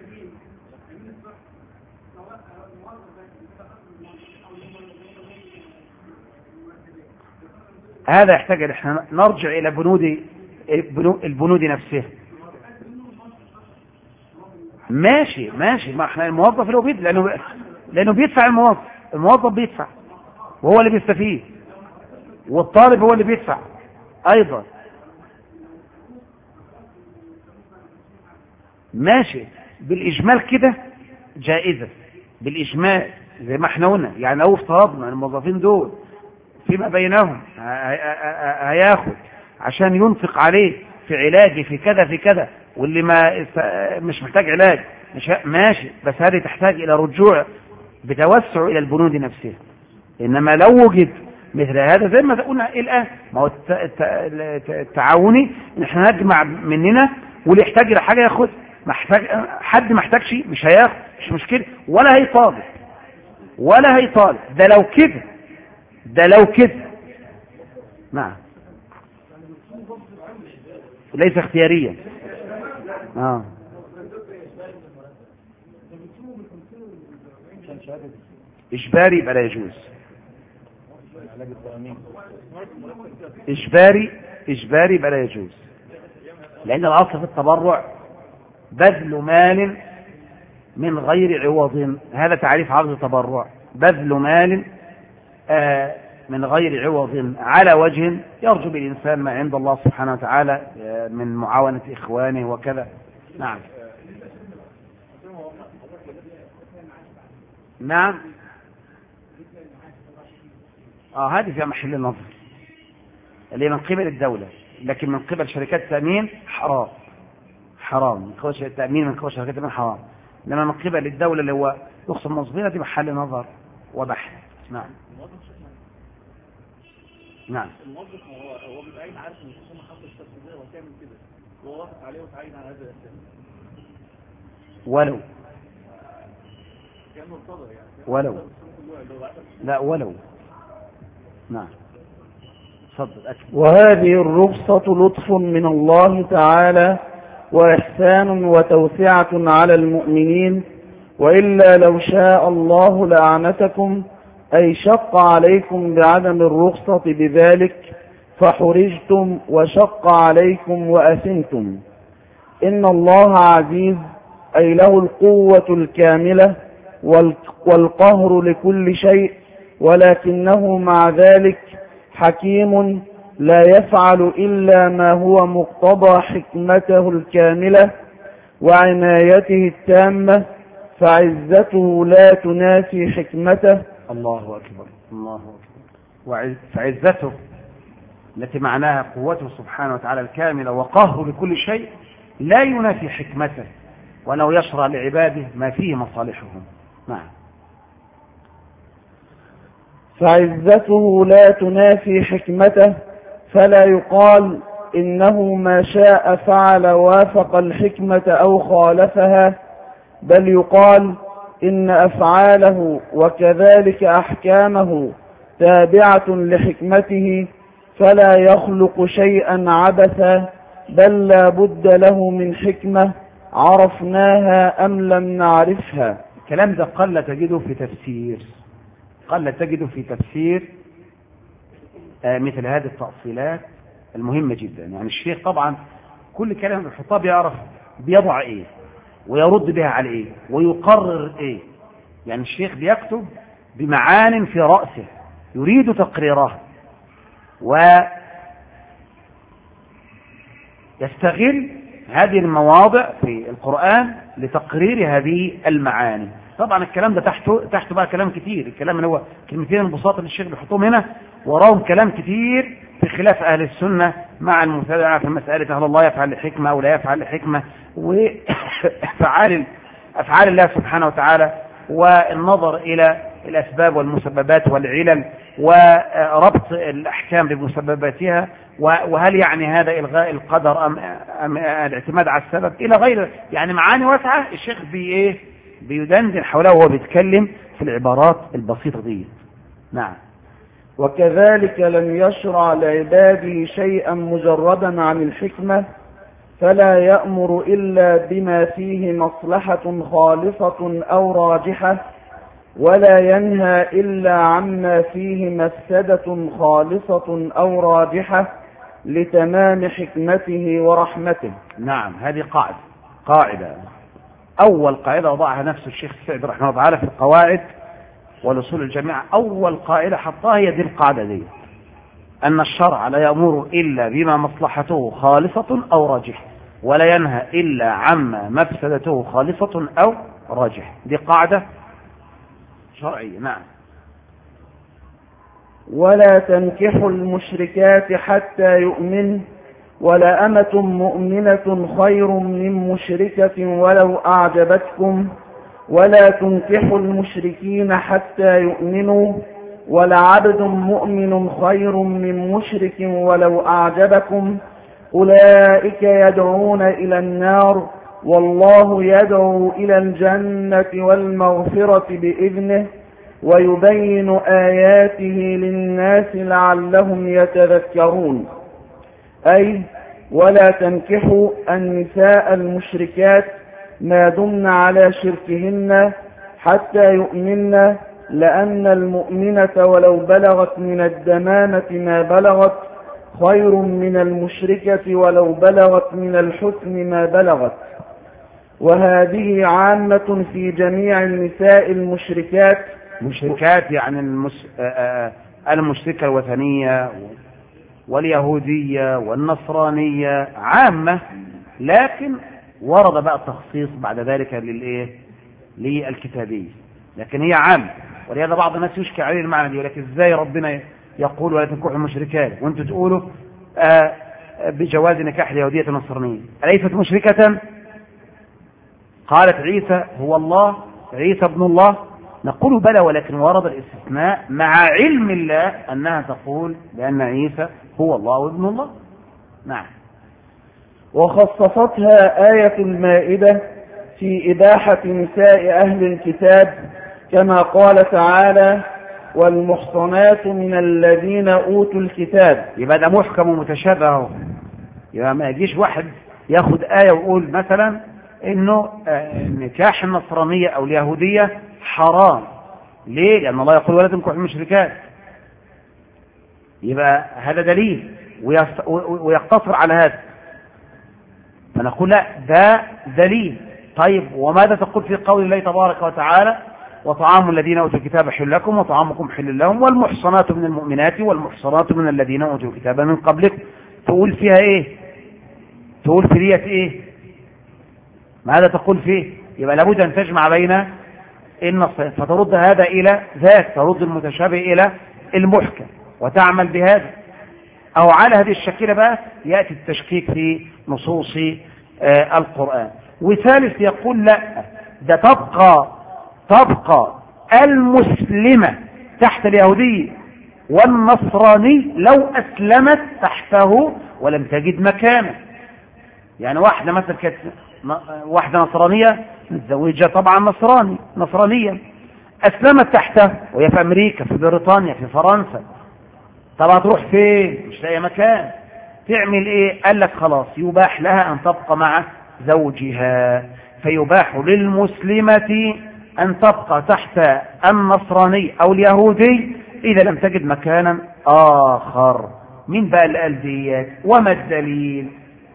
[SPEAKER 1] هذا يحتاج ان احنا نرجع الى البنود نفسها. ماشي، ما احنا الموظف اللي هو بيدفع، لانه بيدفع. الموظف بيدفع وهو اللي بيستفيد، والطالب هو اللي بيدفع ايضا. ماشي، بالاجمال كده جائزة، بالاجمال زي ما احنا قلنا. يعني لو افترضنا الموظفين دول فيما بينهم هياخد عشان ينفق عليه في علاجه في كذا في كذا، واللي مش محتاج علاج ماشي، بس هذه تحتاج الى رجوع بتوسع الى البنود نفسها. انما لو وجد مثل هذا زي ما قلنا الان، ما هو التعاوني ان احنا نجمع مننا، واللي يحتاج الى حاجه ياخد، حد ما احتاجش مش هياخد، مش مشكله، ولا هيطالب. ده لو كده. نعم، ليس اختياريا. اجباري يبقى لا يجوز. اجباري يبقى لا يجوز، لان الاصل في التبرع بذل مال من غير عوض. هذا تعريف عرض التبرع: بذل مال من غير عوض على وجه يرجو بالإنسان ما عند الله سبحانه وتعالى من معاونة إخوانه وكذا. نعم. هذه في محل النظر اللي من قبل الدولة، لكن من قبل شركات التأمين حرام. من قبل التأمين، من قبل شركات التأمين حرام. لما من قبل الدولة اللي هو يقصد موظفين، دي محل نظر وبحث. نعم.
[SPEAKER 3] الموظف هو بيبقى عارف ان الحكومه حاطه الشرط ده وتعمل كده، وهو وافق عليه وتعين على هذا الاساس،
[SPEAKER 1] ولو
[SPEAKER 3] كان مرتضى يعني،
[SPEAKER 1] ولو نعم. تفضل.
[SPEAKER 2] وهذه الرخصة لطف من الله تعالى وإحسان وتوسعة على المؤمنين، وإلا لو شاء الله لأعنتكم، أي شق عليكم بعدم الرخصة بذلك فحرجتم وشق عليكم وأثمتم. إن الله عزيز، أي له القوة الكاملة والقهر لكل شيء، ولكنه مع ذلك حكيم لا يفعل إلا ما هو مقتضى حكمته الكاملة وعنايته التامة، فعزته لا تنافي حكمته،
[SPEAKER 1] الله أكبر الله أكبر. فعزته التي معناها قوته سبحانه وتعالى الكاملة وقهره لكل شيء لا ينافي حكمته، ولو يشرع لعباده ما فيه مصالحهم. نعم.
[SPEAKER 2] فعزته لا تنافي حكمته، فلا يقال إنه ما شاء فعل وافق الحكمة أو خالفها، بل يقال إن أفعاله وكذلك أحكامه تابعة لحكمته، فلا يخلق شيئا عبثا، بل لا بد له من حكمة عرفناها أم لم نعرفها.
[SPEAKER 1] الكلام ده قل تجده في تفسير مثل هذه التأصيلات المهمة جدا. يعني الشيخ طبعا كل كلام بيحطها بيعرف بيضع ايه ويرد بها على ايه ويقرر ايه. يعني الشيخ بيكتب بمعان في رأسه يريد تقريرها، ويستغل هذه المواضع في القرآن لتقرير هذه المعاني. طبعا الكلام ده تحته بقى كلام كتير. الكلام اللي هو كلمتين البساط اللي الشيخ بيحطهم هنا وراهم كلام كتير في خلاف أهل السنة مع المبتدعة في مسألة هل الله يفعل لحكمة أو لا يفعل لحكمة، وأفعال الله سبحانه وتعالى، والنظر إلى الأسباب والمسببات والعلل وربط الأحكام بمسبباتها، وهل يعني هذا إلغاء القدر أم الاعتماد على السبب إلى غيره. يعني معاني واسعة الشيخ بيدندن حولها وهو بيتكلم في العبارات البسيطة دي. نعم.
[SPEAKER 2] وكذلك لم يشرع لعباده شيئا مجردا عن الحكمة، فلا يأمر إلا بما فيه مصلحة خالصة أو راجحة، ولا ينهى إلا عما فيه مفسدة خالصة أو راجحة لتمام حكمته ورحمته.
[SPEAKER 1] نعم. هذه قاعدة أول قاعدة وضعها نفس الشيخ السعدي رحمه الله تعالى في القواعد والأصول الجامعة. أول قاعدة حطها هي دي القاعدة دي، أن الشرع لا يأمر إلا بما مصلحته خالصة أو راجحة، ولا ينهى إلا عما مفسدته خالصة أو راجحة. دي قاعدة شرعية. نعم.
[SPEAKER 2] ولا تنكحوا المشركات حتى يؤمن، ولا أمة مؤمنة خير من مشركة ولو أعجبتكم، ولا تنكحوا المشركين حتى يؤمنوا، ولعبد مؤمن خير من مشرك ولو أعجبكم، أولئك يدعون إلى النار والله يدعو إلى الجنة والمغفرة بإذنه، ويبين آياته للناس لعلهم يتذكرون. أي ولا تنكحوا النساء المشركات ما دمن على شركهن حتى يؤمن، لأن المؤمنة ولو بلغت من الدمامة ما بلغت خير من المشركة ولو بلغت من الحسن ما بلغت. وهذه عامة في جميع النساء المشركات.
[SPEAKER 1] مشركات يعني المشركة الوثنية واليهودية والنصرانية عامة، لكن ورد بقى التخصيص بعد ذلك للكتابية، لكن هي عامة. ولهذا بعض الناس يشكي عليه المعنى دي، ولكن ازاي ربنا يقول ولا تنكحوا المشركات وانتم تقولوا بجواز نكاح اليهودية النصرانية؟ أليست مشركة؟ قالت عيسى هو الله، عيسى ابن الله. نقول بلى، ولكن ورد الاستثناء مع علم الله أنها تقول بأن عيسى هو الله وابن الله. نعم.
[SPEAKER 2] وخصصتها آية المائدة في إباحة نساء أهل الكتاب، كما قال تعالى والمحصنات من الذين أوتوا الكتاب.
[SPEAKER 1] يبقى ده محكم ومتشابه. يبقى ما يجيش واحد ياخد آية ويقول مثلا إنه نكاح النصرانية أو اليهودية حرام. ليه؟ لأن الله يقول ولا تنكحوا المشركات. يبقى هذا دليل ويقتصر على هذا، فنقول لا ده دليل. طيب وماذا تقول في قول الله تبارك وتعالى وطعام الذين أوتوا الكتاب حل لكم وطعامكم حل لهم والمحصنات من المؤمنات والمحصنات من الذين أوتوا الكتاب من قبلكم؟ تقول فيها إيه؟ تقول في ديت إيه؟ ماذا تقول فيه؟ يبقى لابد أن تجمع بين النص، فترد هذا إلى ذاك، ترد المتشابه إلى المحكم وتعمل بهذا. أو على هذه الشكلة بقى يأتي التشكيك في نصوص القرآن. وثالث يقول لا، ده تبقى المسلمة تحت اليهودي والنصراني لو أسلمت تحته ولم تجد مكانه. يعني واحدة مثلا كانت واحدة نصرانية متزوجة طبعا نصرانية، أسلمت تحته وهي في أمريكا، في بريطانيا، في فرنسا، طب هتروح فين؟ مش لاقي مكان، تعمل ايه؟ قال لك خلاص يباح لها أن تبقى مع زوجها، فيباح للمسلمة أن تبقى تحت النصراني أو اليهودي إذا لم تجد مكانا آخر. مين بقى اللي قال ديت؟ وما الدليل؟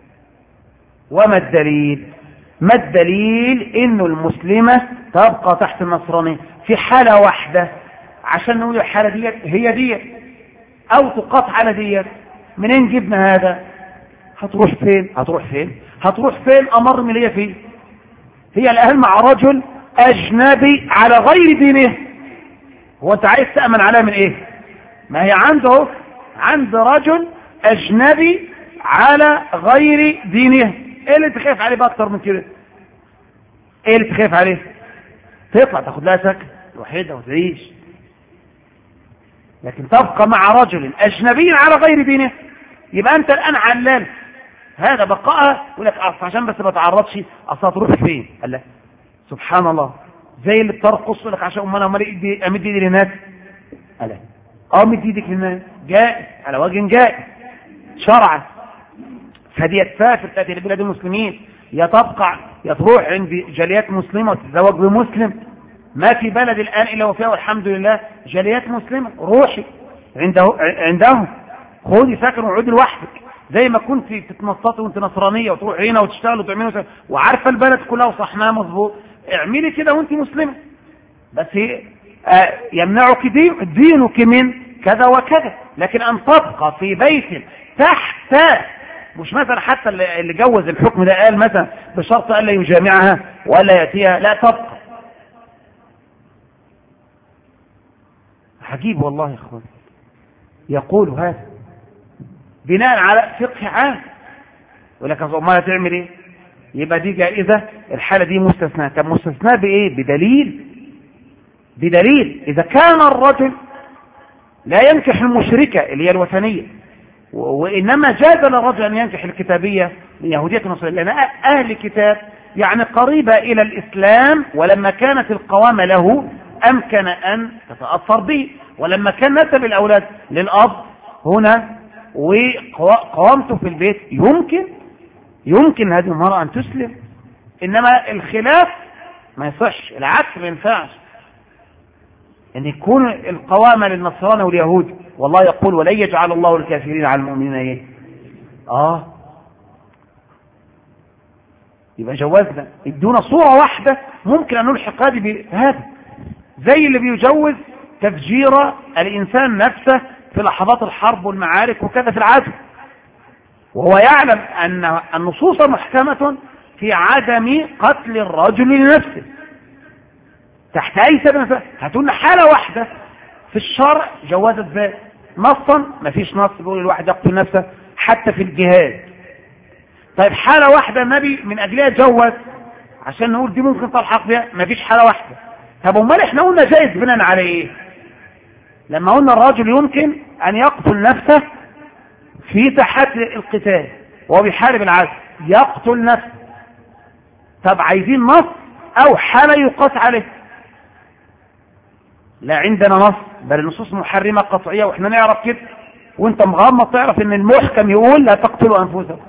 [SPEAKER 1] ما الدليل إنه المسلمة تبقى تحت النصراني في حالة واحدة عشان نقول الحالة ديت هي ديت، أو تقاط على ديت؟ منين جبنا هذا؟ هتروح فين أمر من هي فيه؟ هي الآن مع رجل أجنبي على غير دينه. هو أنت عايز تأمن عليها من إيه؟ ما هي عند رجل أجنبي على غير دينه. إيه اللي تخاف عليه بقى أكتر من كده؟ إيه اللي تخاف عليه؟ تطلع تاخد لها سكن وحيدة وتعيش، لكن تبقى مع رجل أجنبي على غير دينه، يبقى أنت الآن علال هذا بقاء. يقول لك عشان بس ما تعرضش، أصلا تروح فين؟ قال لك سبحان الله، زي اللي بترقص لك عشان أمنا أمد إيدي للناس. قال أمد إيدك للناس جائز على وجه جائز شرعا. فدي تسافر تأتي لبلاد المسلمين، يا تروح عند جاليات مسلمة وتتزوج بمسلم. ما في بلد الآن إلا وفيها والحمد لله جاليات مسلمة. روحي عندهم، خذي سكن وعودي لوحدك، زي ما كنت تتنططي وانت نصرانية وتروح هنا وتشتغل وتعملي وعارفة البلد كلها وصحناها مظبوط. اعملي كده وانت مسلمة، بس يمنعك دينك من كذا وكذا. لكن أن تبقى في بيت تحت، مش مثلا حتى اللي جوز الحكم ده قال مثلا بشرط ألا يجامعها ولا يأتيها، لا تبقى. عجيب والله يا اخوان، يقول هذا بناء على فقه عام. ولكن ما تعمل ايه؟ يبقى دي جائزة، الحالة دي مستثناء. طب مستثناء بايه؟ بدليل إذا كان الرجل لا ينكح المشركة اللي هي الوثنية، وإنما جاز للرجل أن ينكح الكتابية اليهودية النصرانية، لأن أهل كتاب يعني قريبة إلى الإسلام، ولما كانت القوامة له أمكن أن تتأثر به، ولما كان نسب الأولاد للأب هنا وقوامته في البيت يمكن هذه المرأة أن تسلم. إنما الخلاف ما يصحش، العكس ما ينفعش، أن يكون القوامة للنصرانى واليهود. والله يقول ولن يجعل الله الكافرين على المؤمنين ايه؟ يبقى جوزنا ادونا صورة واحدة ممكن أن نلحق هذه بهذا، زي اللي بيجوز تفجير الإنسان نفسه في لحظات الحرب والمعارك وكذا في العدل، وهو يعلم أن النصوص محكمة في عدم قتل الرجل لنفسه تحت أي سبب. هتقولنا حالة واحدة في الشرع جوازت ذلك، نصا ما فيش نص بيقول الواحد يقتل نفسه حتى في الجهاد. طيب حالة واحدة النبي من أجلها جوز عشان نقول دي ممكن تلحق بها، ما فيش حالة واحدة. طب امال احنا قلنا جائز بناء على ايه؟ لما قلنا الرجل يمكن أن يقتل نفسه في تحت القتال وهو بيحارب العدو، يقتل نفسه. طب عايزين نص أو حالة يقاس عليه؟ لا عندنا نص، بل النصوص محرمة قطعية، واحنا نعرف كده، وانت مغمض تعرف ان المحكم يقول لا تقتلوا انفسكم.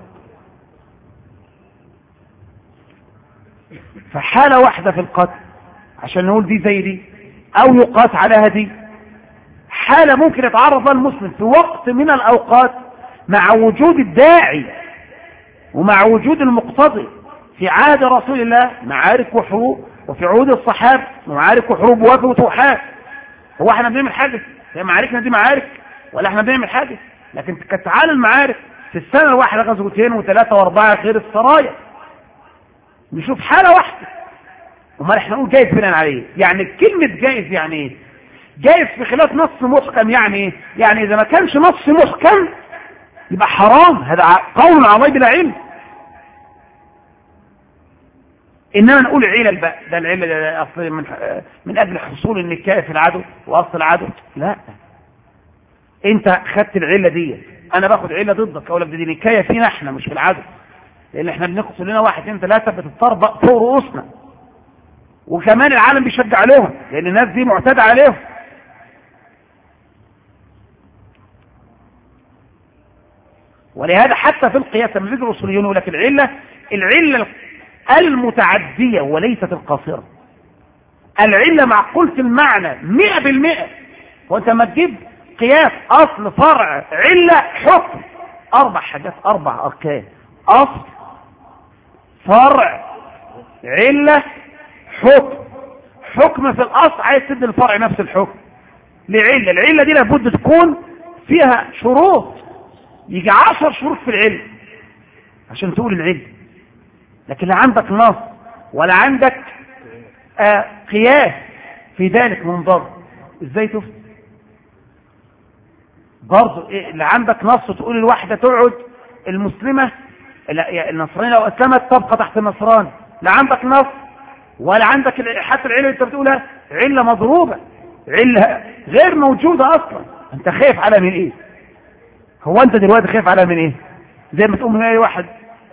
[SPEAKER 1] فحالة واحدة في القتل عشان نقول دي زي دي، او يقاس على هذه. حالة ممكن يتعرض لها المسلم في وقت من الاوقات مع وجود الداعي ومع وجود المقتضي. في عهد رسول الله معارك وحروب، وفي عهود الصحابة معارك وحروب وفتوحات. هو احنا بنعمل حاجة؟ هي معاركنا دي معارك ولا احنا بنعمل حاجة؟ لكن كانت تعالى المعارك في السنة الواحدة غزوتين وثلاثة واربعة غير السرايا. نشوف حالة واحدة امال احنا نقول جائز بناء عليه؟ يعني كلمة جائز يعني ايه؟ جائز في خلاف نص محكم، يعني ايه؟ يعني اذا ما كانش نص محكم يبقى حرام، هذا قول على الله بلا علم. انما نقول علل بقى، ده العلل اصل من اجل حصول النكاية في العدو واصل العدو، لا، انت خدت العلة دي، انا باخد علة ضدك، اقول لك دي نكاية فينا احنا مش في العدو، لان احنا بنقصد لنا 1 2 3 بتتطربق فوق رؤوسنا، وكمان العالم بيشجع عليهم لان الناس دي معتدى عليهم. ولهذا حتى في القياس لما بيجي الاصوليون يقول لك العله المتعديه وليست القاصره. العله معقوله المعنى 100%. وانت ما تجيب قياس اصل فرع عله حكم، 4 حاجات، 4 اركان: اصل، فرع، عله، حكم. حكم في الاصل عايز تدي الفرع نفس الحكم لعله. العله دي لابد تكون فيها شروط، يجي 10 شروط في العلم عشان تقول العلم. لكن لا عندك نص ولا عندك قياس في ذلك منضبط، ازاي تفتي؟ برضه لا عندك نص تقول الواحده تقعد المسلمه النصرانيه لو اسلمت تبقى تحت النصراني، لا عندك نص ولا عندك حتى العله اللي انت بتقولها عله مضروبه، عله غير موجوده اصلا. انت خايف على من ايه؟ هو انت دلوقتي خايف على من ايه؟ زي ما تقوم من اي واحد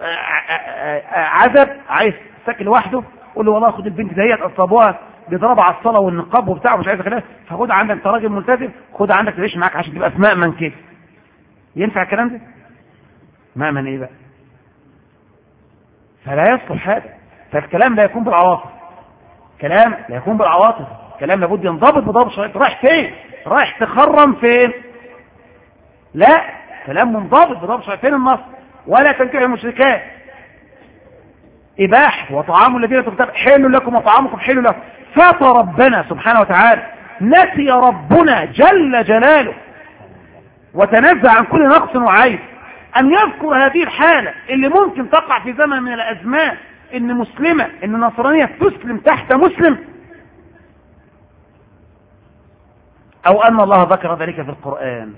[SPEAKER 1] عزب عايز ساكن لوحده، قول له والله خد البنت ديت اصابوها بيضربها على الصلاه والنقاب وبتاع ومش عايز خلاف، فخدها عندك، انت راجل ملتزم، خدها عندك تعيش معاك عشان تبقى اسماء من كده. ينفع الكلام ده؟ مأمن ايه بقى؟ فلا يصلح هذا. فالكلام لا يكون بالعواطف، كلام لا يكون بالعواطف، كلام لابد ينضبط بضبط شرعي. رايح فين؟ رايح تخرم فين؟ لا، كلام منضبط بضبط شرعي. فين النص؟ ولا تنكحوا المشركات، إباحة، وطعام الذين تكتب حل لكم وطعامكم حل لكم. فربنا سبحانه وتعالى نسي ربنا جل جلاله وتنزع عن كل نقص وعيب أن يذكر هذه الحالة اللي ممكن تقع في زمن من الأزمان، إن مسلمة، إن نصرانية تسلم تحت مسلم، أو أن الله ذكر ذلك في القرآن: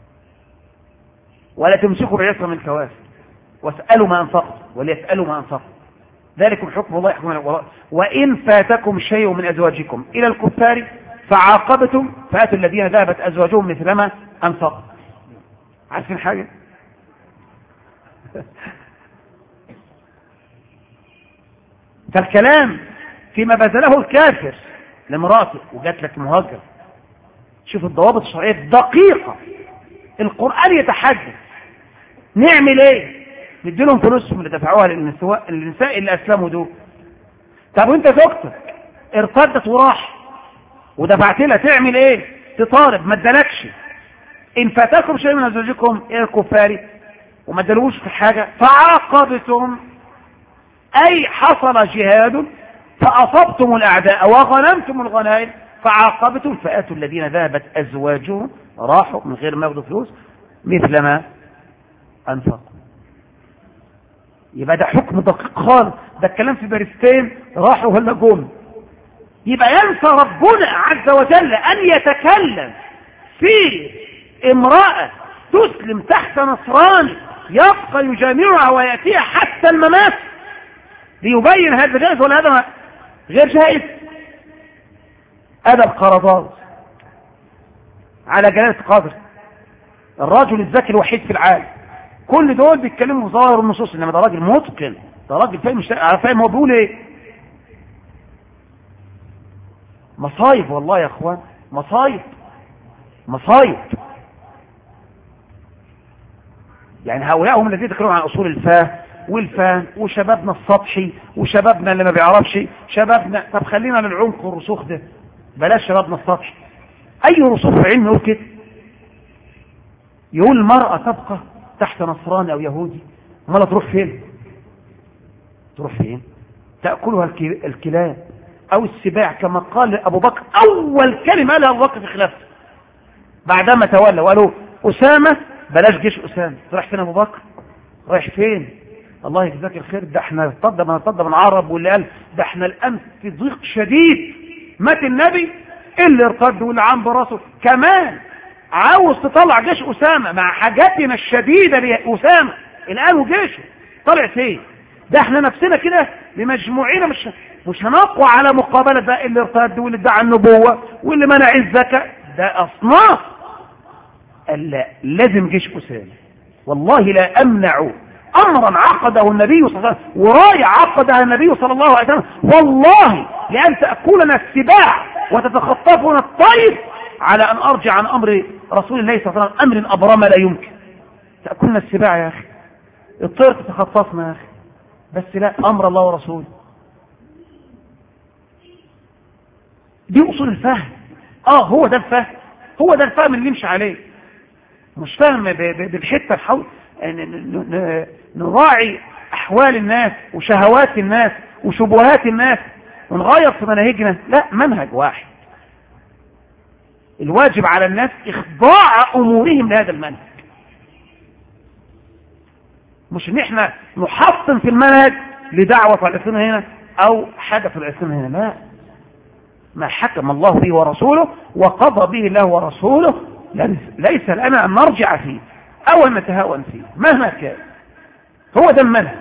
[SPEAKER 1] ولا تمسكوا بعصم الكوافر واسألوا ما أنفقتم وليسألوا ما أنفقتم ذلكم حكم الله يحكم. وإن فاتكم شيء من أزواجكم إلى الكفار فعاقبتم فآتوا الذين ذهبت أزواجهم مثلما أنفقوا. عارفين حاجة؟ فالكلام فيما بذله الكافر لامرأته وجات لك مهاجر، شوف الضوابط الشرعية الدقيقة. القرآن يتحدث نعمل ايه؟ نديلهم فلوسهم اللي دفعوها للنساء اللي اسلموا دول. طب وانت زوجتك ارتدت وراح ودفعت لها، تعمل ايه؟ تطالب، ما ادالكش. ان فاتكم شيء من ازواجكم الى الكفار وما ادالوش في حاجه فعاقبتم، اي حصل جهاد فاصبتم الاعداء وغنمتم الغنائم فعاقبتم فاتوا الذين ذهبت ازواجهم، راحوا من غير ما ياخذوا فلوس، مثل ما انفقوا. يبقى ده حكم دقيق خالص، ده الكلام في بارستين راحوا ولا جم. يبقى ينسى ربنا عز وجل ان يتكلم في امرأة تسلم تحت نصراني يبقى يجامعها ويأتيها حتى الممات، ليبين هذا جائز ولا هذا غير جائز. هذا القرضاوي على جلالة قدر، الرجل الذكي الوحيد في العالم، كل دول بيتكلموا في ظاهر النصوص، انما ده راجل متقن، ده راجل فاهم، مش فاهم هو بيقول ايه. مصايب والله يا اخوان، مصايب مصايب. يعني هؤلاء هم الذين يتكلمون عن اصول الفهم والفهم، وشبابنا السطحي وشبابنا اللي ما بيعرفش شبابنا. طب خلينا للعمق والرسوخ ده، بلاش شبابنا السطحي. اي رسوخ في علم يقول كده؟ يقول المرأة تبقى تحت نصراني او يهودي، امال تروح فين؟ تروح فين؟ تأكلها الكلاب او السباع، كما قال ابو بكر اول كلمة قالها ابو بكر في خلافته بعدما تولى وقالوا اسامة بلاش جيش اسامة. رايح فين ابو بكر؟ رايح فين؟ الله يجزاك الخير، ده احنا نتضى من عرب، واللي قال ده احنا الان في ضيق شديد، مات النبي اللي ارتد واللي عم براسه كمان عاوز تطلع جيش اسامه مع حاجاتنا الشديده لاسامه الان وجيشه طلع فين؟ ده احنا نفسنا كده بمجموعنا مش هنقوى على مقابله بقى اللي ارتد واللي ادعى النبوه واللي منع الزكاه، ده اصناف. لا، لازم جيش اسامه. والله لا امنع امرا عقده النبي صلى الله عليه وسلم ورايه عقدها النبي صلى الله عليه وسلم والله لان تاكلنا السباع وتتخطفنا الطير على ان ارجع عن امر رسول الله صلى الله عليه وسلم، امر ابرم لا يمكن. تاكلنا السباع يا اخي، الطير تتخطفنا يا اخي، بس لا، امر الله ورسوله. دي اصول الفهم. هو ده الفهم، هو ده الفهم اللي نمشي عليه. مش فاهم بالحته نحاول نراعي احوال الناس وشهوات الناس وشبهات الناس ونغير في مناهجنا، لا، منهج واحد. الواجب على الناس اخضاع امورهم لهذا المنهج، مش ان احنا نحطم في المنهج لدعوه في الاسلام هنا او حاجه في الاسلام هنا، لا. ما حكم الله به ورسوله وقضى به الله ورسوله ليس لنا ان نرجع فيه او ان نتهاون فيه مهما كان. هو ده المنهج.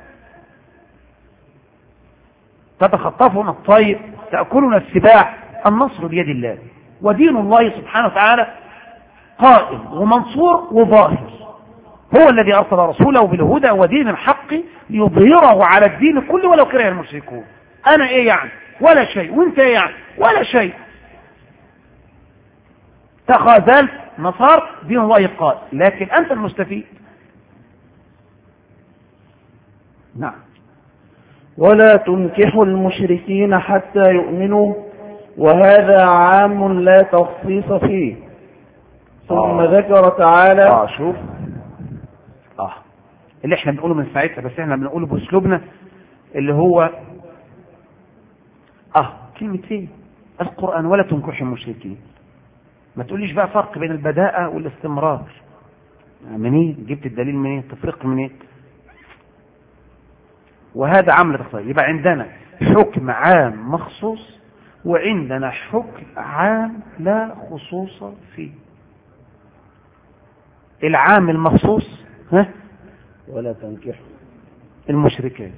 [SPEAKER 1] تتخطفنا الطير، تأكلنا السباع، النصر بيد الله، ودين الله سبحانه وتعالى قائم ومنصور وظاهر. هو الذي أرسل رسوله بالهدى ودين الحق ليظهره على الدين كله ولو كره المشركون. أنا إيه يعني؟ ولا شيء. وانت إيه يعني؟ ولا شيء. تخاذلت نصرت، دين الله قائم، لكن أنت المستفيد. نعم.
[SPEAKER 2] ولا تنكحوا المشركين حتى يؤمنوا، وهذا عام لا تخصيص فيه. ثم ذكر تعالى
[SPEAKER 1] شوف اللي احنا بنقوله من ساعتها، بس احنا بنقوله باسلوبنا اللي هو كلمتين القرآن، ولا تنكحوا المشركين. ما تقوليش بقى فرق بين البداءة والاستمرار. منين جبت الدليل؟ منين تفرق؟ منين؟ وهذا عام لتخصيص. يبقى عندنا حكم عام مخصوص، وعندنا حكم عام لا خصوص فيه. العام المخصوص
[SPEAKER 2] ولا تنكحوا
[SPEAKER 1] المشركات.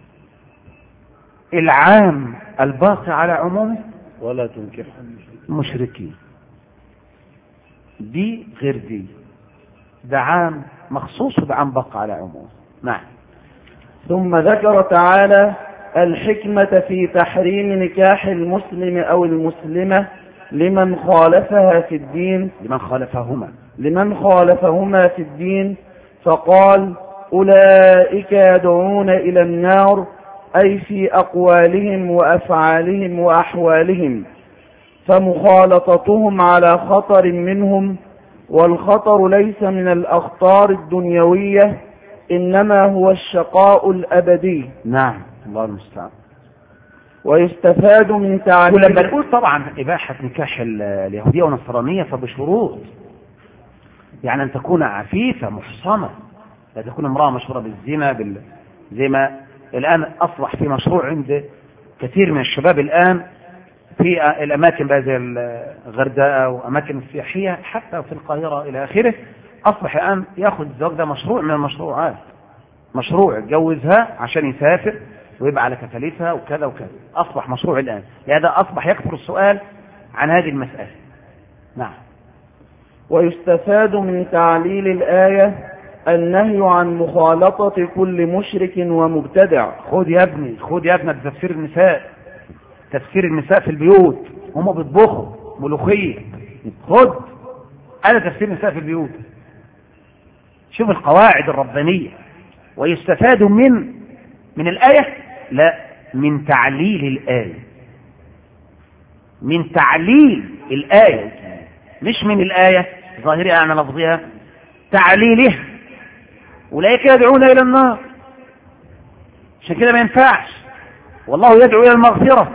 [SPEAKER 1] العام الباقي على عمومه
[SPEAKER 2] ولا تنكحوا
[SPEAKER 1] المشركين. دي غير دي، ده عام مخصوص وده عام باقي على عمومه. نعم.
[SPEAKER 2] ثم ذكر تعالى الحكمة في تحريم نكاح المسلم أو المسلمة لمن خالفها في الدين،
[SPEAKER 1] لمن خالفهما
[SPEAKER 2] في الدين، فقال أولئك يدعون إلى النار، أي في أقوالهم وأفعالهم وأحوالهم، فمخالطتهم على خطر منهم، والخطر ليس من الأخطار الدنيوية، إنما هو الشقاء الأبدي.
[SPEAKER 1] نعم، الله المستعان.
[SPEAKER 2] ويستفاد من تعليم.
[SPEAKER 1] ولما نقول طبعا إباحة نكاح اليهودية والنصرانية فبشروط، يعني أن تكون عفيفة محصنة، لا تكون امرأة مشهورة بالزنا زي ما الآن أصبح في مشروع عند كثير من الشباب الآن في الأماكن بقى زي الغردقة وأماكن السياحية حتى في القاهرة إلى آخره. أصبح الآن يأخذ الزواج ده مشروع من المشروعات، مشروع يتجوزها عشان يسافر ويبقى على كفالتها وكذا وكذا. أصبح مشروع الآن، لهذا أصبح يكثر السؤال عن هذه المسألة. نعم.
[SPEAKER 2] ويستفاد من تعليل الآية النهي عن مخالطة كل مشرك ومبتدع.
[SPEAKER 1] خذ يا ابني تفسير النساء في البيوت هم بيطبخوا ملوخية. خذ هذا تفسير النساء في البيوت. شوف القواعد الربانية. ويستفاد من الآية، لا، من تعليل الآية، من تعليل الآية، مش من الآية ظاهرها عن لفظها، تعليلها. أولئك يدعون إلى النار، عشان كده ما ينفعش. والله يدعو إلى المغفرة.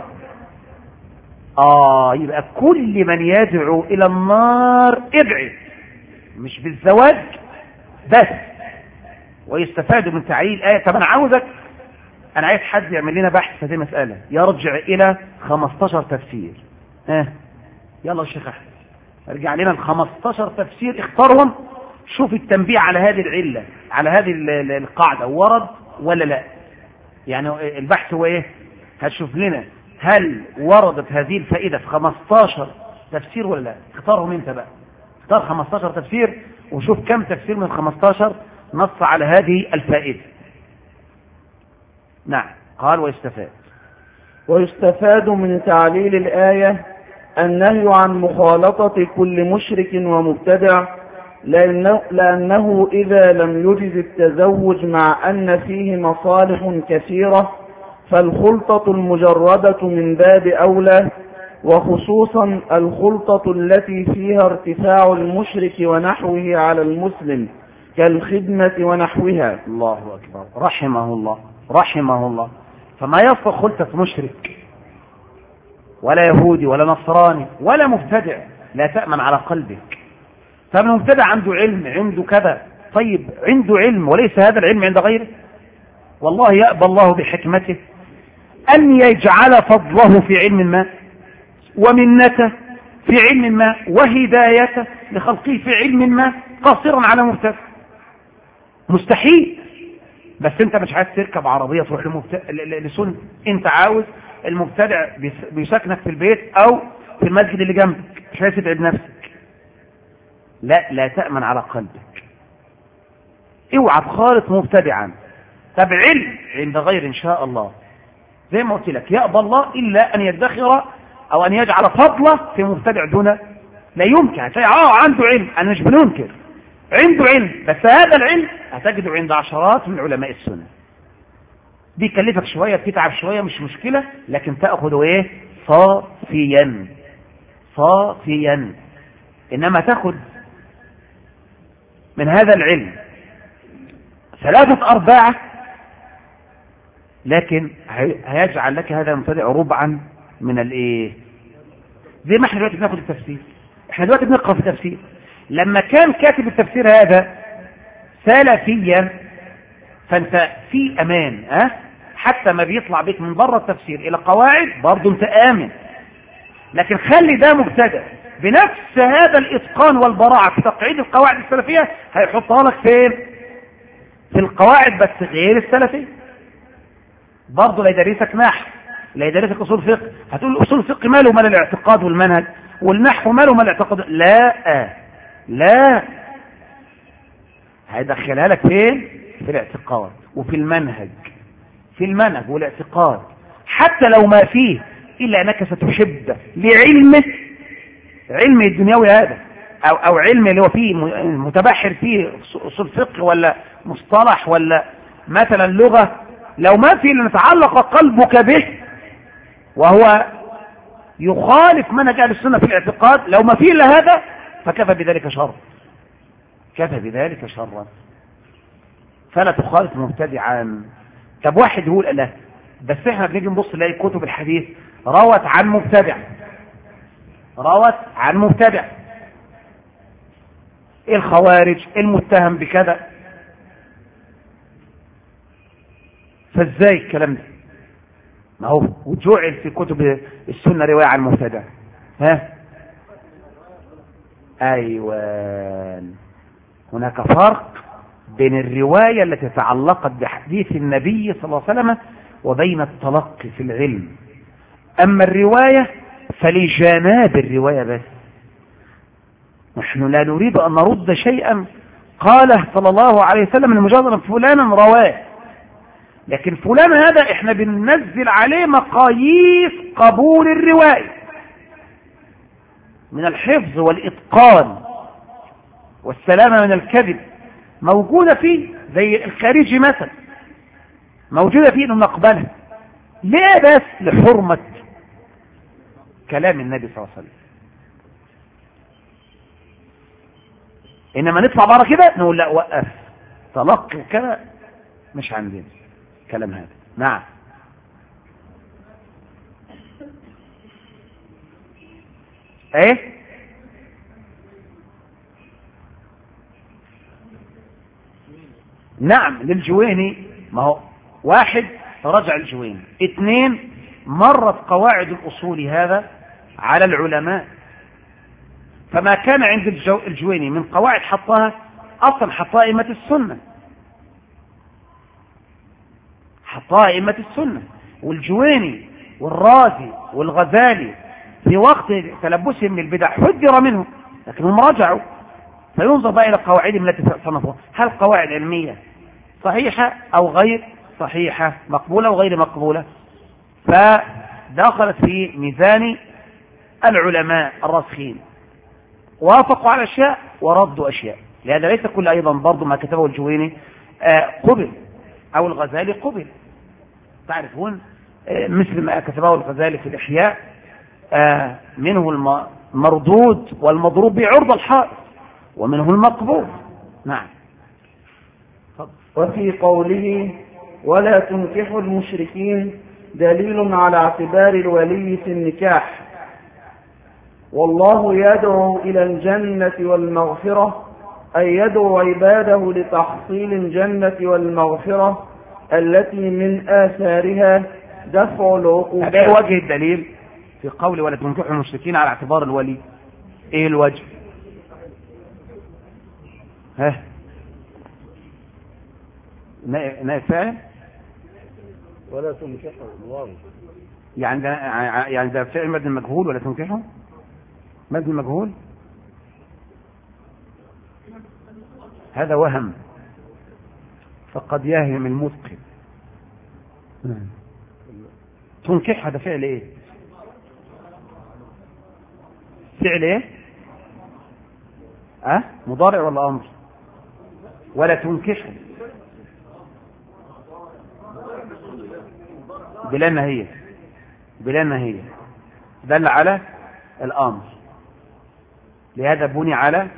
[SPEAKER 1] يبقى كل من يدعو إلى النار ابعد، مش بالزواج بس، ويستفاد من تعليل آية. طب أنا عايز حد يعمل لنا بحث في هذه المسألة يرجع إلى 15 تفسير. يلا الشيخ أحمد ارجع لنا 15 تفسير اختارهم، شوف التنبيه على هذه العلة، على هذه القاعدة ورد ولا لا. يعني البحث هو ايه؟ هتشوف لنا هل وردت هذه الفائدة في 15 تفسير ولا لا. اختارهم انت بقى، اختار 15 تفسير وشوف كم تفسير من 15 نص على هذه الفائدة. نعم. قال
[SPEAKER 2] ويستفاد من تعليل الآية النهي عن مخالطة كل مشرك ومبتدع، لأنه إذا لم يجز التزوج مع أن فيه مصالح كثيرة فالخلطة المجردة من باب أولى، وخصوصا الخلطة التي فيها ارتفاع المشرك ونحوه على المسلم كالخدمة ونحوها.
[SPEAKER 1] الله أكبر، رحمه الله. فما يصل خلطة مشرك ولا يهودي ولا نصراني ولا مبتدع، لا تأمن على قلبك. فالمبتدع عنده علم، عنده كذا، طيب عنده علم وليس هذا العلم عند غيره. والله يأبى الله بحكمته أن يجعل فضله في علم ما ومنته في علم ما وهدايته لخلقه في علم ما قاصرا على مبتدع. مستحيل. بس انت مش عايز تركب عربية تروح لسنة، انت عاوز المبتدع بيسكنك في البيت او في المسجد اللي جنبك، مش عايز تتعب نفسك. لا تأمن على قلبك، اوعى تخالط مبتدعا. طب علم عند غير ان شاء الله، زي ما قلت لك يأبى الله الا ان يدخر او ان يجعل فضله في مبتدع دون. لا يمكن. هتلاقي عنده علم، انا مش بننكر عنده علم، بس هذا العلم هتجده عند عشرات من علماء السنة. بيكلفك شوية، بتتعب شوية، مش مشكلة، لكن تأخذه ايه؟ صافيا. انما تأخذ من هذا العلم 3/4، لكن هيجعل لك هذا المبتدع ربعا من الايه؟ زي ما احنا دلوقتي بناخد التفسير، احنا دلوقتي بنقرأ في التفسير. لما كان كاتب التفسير هذا سلفيا فانت في امان، حتى ما بيطلع بيك من بره التفسير الى قواعد برضه انت امن. لكن خلي ده مبتدع بنفس هذا الاتقان والبراعه في تقعيد القواعد السلفيه، هيحطها لك فين؟ في القواعد بس غير السلفيه. برضه لا يدرسك نحو، لا يدرسك اصول فقه. هتقول اصول الفقه ماله مال الاعتقاد والمنهج، والنحو ماله مال الاعتقاد. لا هيدخلها لك فين؟ في الاعتقاد وفي المنهج، في المنهج والاعتقاد، حتى لو ما فيه إلا أنك ستحب لعلمه، علم الدنيوي هذا أو علم اللي هو فيه متبحر فيه أصول فقه ولا مصطلح ولا مثلا لغة، لو ما فيه لنتعلق قلبك به وهو يخالف منهج أهل السنة في الاعتقاد، لو ما فيه إلا هذا فكفى بذلك شر، كفى بذلك شرا. فلا تخالف مبتدعا. طب واحد يقول لا بس احنا بنيجي نبص نلاقي كتب الحديث روت عن مبتدع، الخوارج المتهم بكذا، فازاي الكلام ده؟ ما هو وجعل في كتب السنة رواية عن مبتدع. ايوه، هناك فرق بين الرواية التي تعلقت بحديث النبي صلى الله عليه وسلم وبين التلقي في العلم. أما الرواية فلجناب الرواية بس، نحن لا نريد أن نرد شيئا قاله صلى الله عليه وسلم لمجرد فلانا رواه، لكن فلان هذا احنا بننزل عليه مقاييس قبول الرواية من الحفظ والإتقان والسلامة من الكذب، موجودة فيه زي الخارجي مثلا، موجودة فيه انه نقبلها. ليه؟ بس لحرمة كلام النبي صلى الله عليه وسلم. انما نطلع بره كده نقول لا وقف، تلقي كده مش عندنا كلام هذا. نعم. ايه نعم للجويني، ما هو واحد رجع الجويني، اثنين مرت قواعد الأصول هذا على العلماء، فما كان عند الجويني من قواعد حطها أصلا حطها أئمة السنة، حطها أئمة السنة. والجويني والرازي والغزالي في وقت تلبسهم للبدع حذر منهم، لكنهم رجعوا. فينظر بقى إلى قواعدهم التي صنفوها، هل قواعد علمية صحيحة أو غير صحيحة، مقبولة وغير مقبولة، فدخلت في ميزان العلماء الراسخين، وافقوا على أشياء وردوا أشياء. لهذا ليس كل أيضا برضو ما كتبه الجويني قبل أو الغزالي قبل. تعرفون مثل ما كتبه الغزالي في الإحياء منه المردود والمضروب بعرض الحائط، ومنه المقبول. نعم.
[SPEAKER 2] وفي قوله ولا تنكحوا المشركين دليل على اعتبار الولي في النكاح. والله يدعو إلى الجنة والمغفرة، أي يدعو عباده لتحصيل الجنة والمغفرة التي من آثارها دفع العقوبات.
[SPEAKER 1] هذا وجه الدليل في قول ولا تنكحوا المشركين على اعتبار الولي. ايه الوجه؟ ها نائب فاعل
[SPEAKER 3] ولا تنكحوا الواو،
[SPEAKER 1] يعني ده فعل مبني مجهول. ولا تنكحوا مبني مجهول، هذا وهم، فقد يهم المتقن. تنكح هذا فعل ايه؟ فعل ايه؟ مضارع ولا امر؟ ولا تنكحوا بلا نهية، بلا نهية دل على الامر، لهذا بني على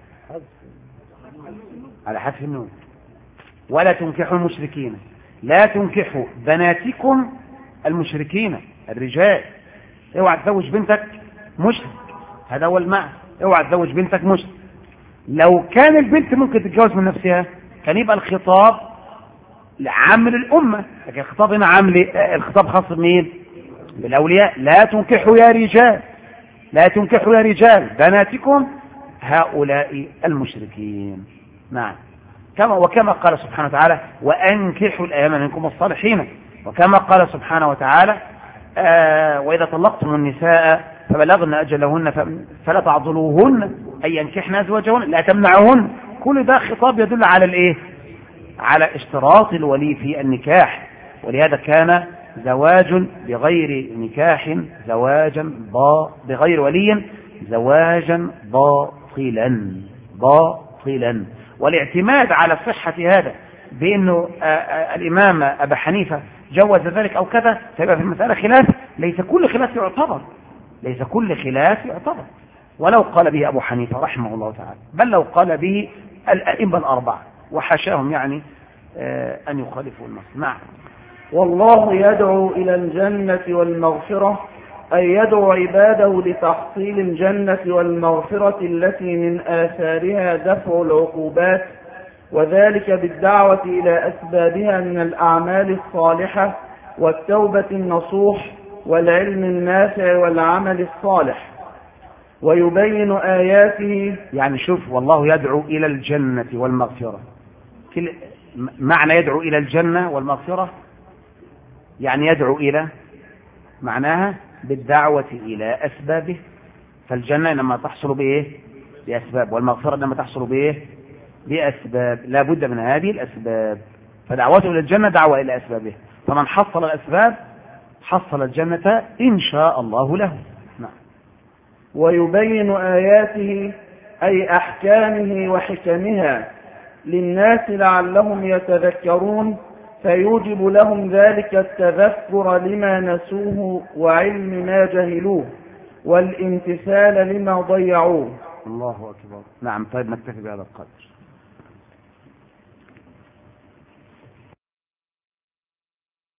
[SPEAKER 1] حذف النون. ولا تنكحوا المشركين، لا تنكحوا بناتكم المشركين الرجال. اوعى تزوج بنتك مشرك، هذا هو المعنى. اوعى تزوج بنتك مشرك. لو كان البنت ممكن تتجوز من نفسها كان يبقى الخطاب لعام للأمة، لكن الخطاب هنا عام، الخطاب خاص بمين؟ بالأولياء. لا تنكحوا يا رجال، لا تنكحوا يا رجال بناتكم هؤلاء المشركين. نعم. وكما قال سبحانه وتعالى وأنكحوا الأيام منكم الصالحين، وكما قال سبحانه وتعالى وإذا طلقتم النساء فبلغن أجلهن فلا تعضلوهن أن ينكحن أزواجهن لا تمنعوهن. كل ده خطاب يدل على الإيه؟ على اشتراط الولي في النكاح. ولهذا كان زواج بغير نكاح زواجا بغير ولي زواجا باطلا. والاعتماد على صحة هذا بأنه الإمام أبا حنيفة جوز ذلك أو كذا، فيبقى في المسألة خلاف. ليس كل خلاف يعتبر، ليس كل خلاف يعتبر، ولو قال به أبو حنيفة رحمه الله تعالى، بل لو قال به الأئمة الأربعة، وحاشاهم يعني أن يخالفوا النص. نعم.
[SPEAKER 2] والله يدعو إلى الجنة والمغفرة، أي يدعو عباده لتحصيل الجنة والمغفرة التي من آثارها دفع العقوبات، وذلك بالدعوة إلى أسبابها من الأعمال الصالحة والتوبة النصوح والعلم النافع والعمل الصالح. ويبين آياته،
[SPEAKER 1] يعني شوف، والله يدعو إلى الجنة والمغفرة. معنى يدعو إلى الجنة والمغفرة يعني يدعو إلى، معناها بالدعوة إلى أسبابه. فالجنة لما تحصل بإيه؟ بأسباب، والمغفرة لما تحصل بإيه؟ بأسباب. لا بد من هذه الأسباب. فدعوته إلى الجنة دعوة إلى أسبابه، فمن حصل الأسباب حصل الجنة إن شاء الله له. نعم.
[SPEAKER 2] ويبين آياته أي أحكامه وحكمها للناس لعلهم يتذكرون، فيوجب لهم ذلك التذكر لما نسوه وعلم ما جهلوه والامتثال لما ضيعوه.
[SPEAKER 1] الله أكبر. نعم. طيب نكتفي بهذا القدر.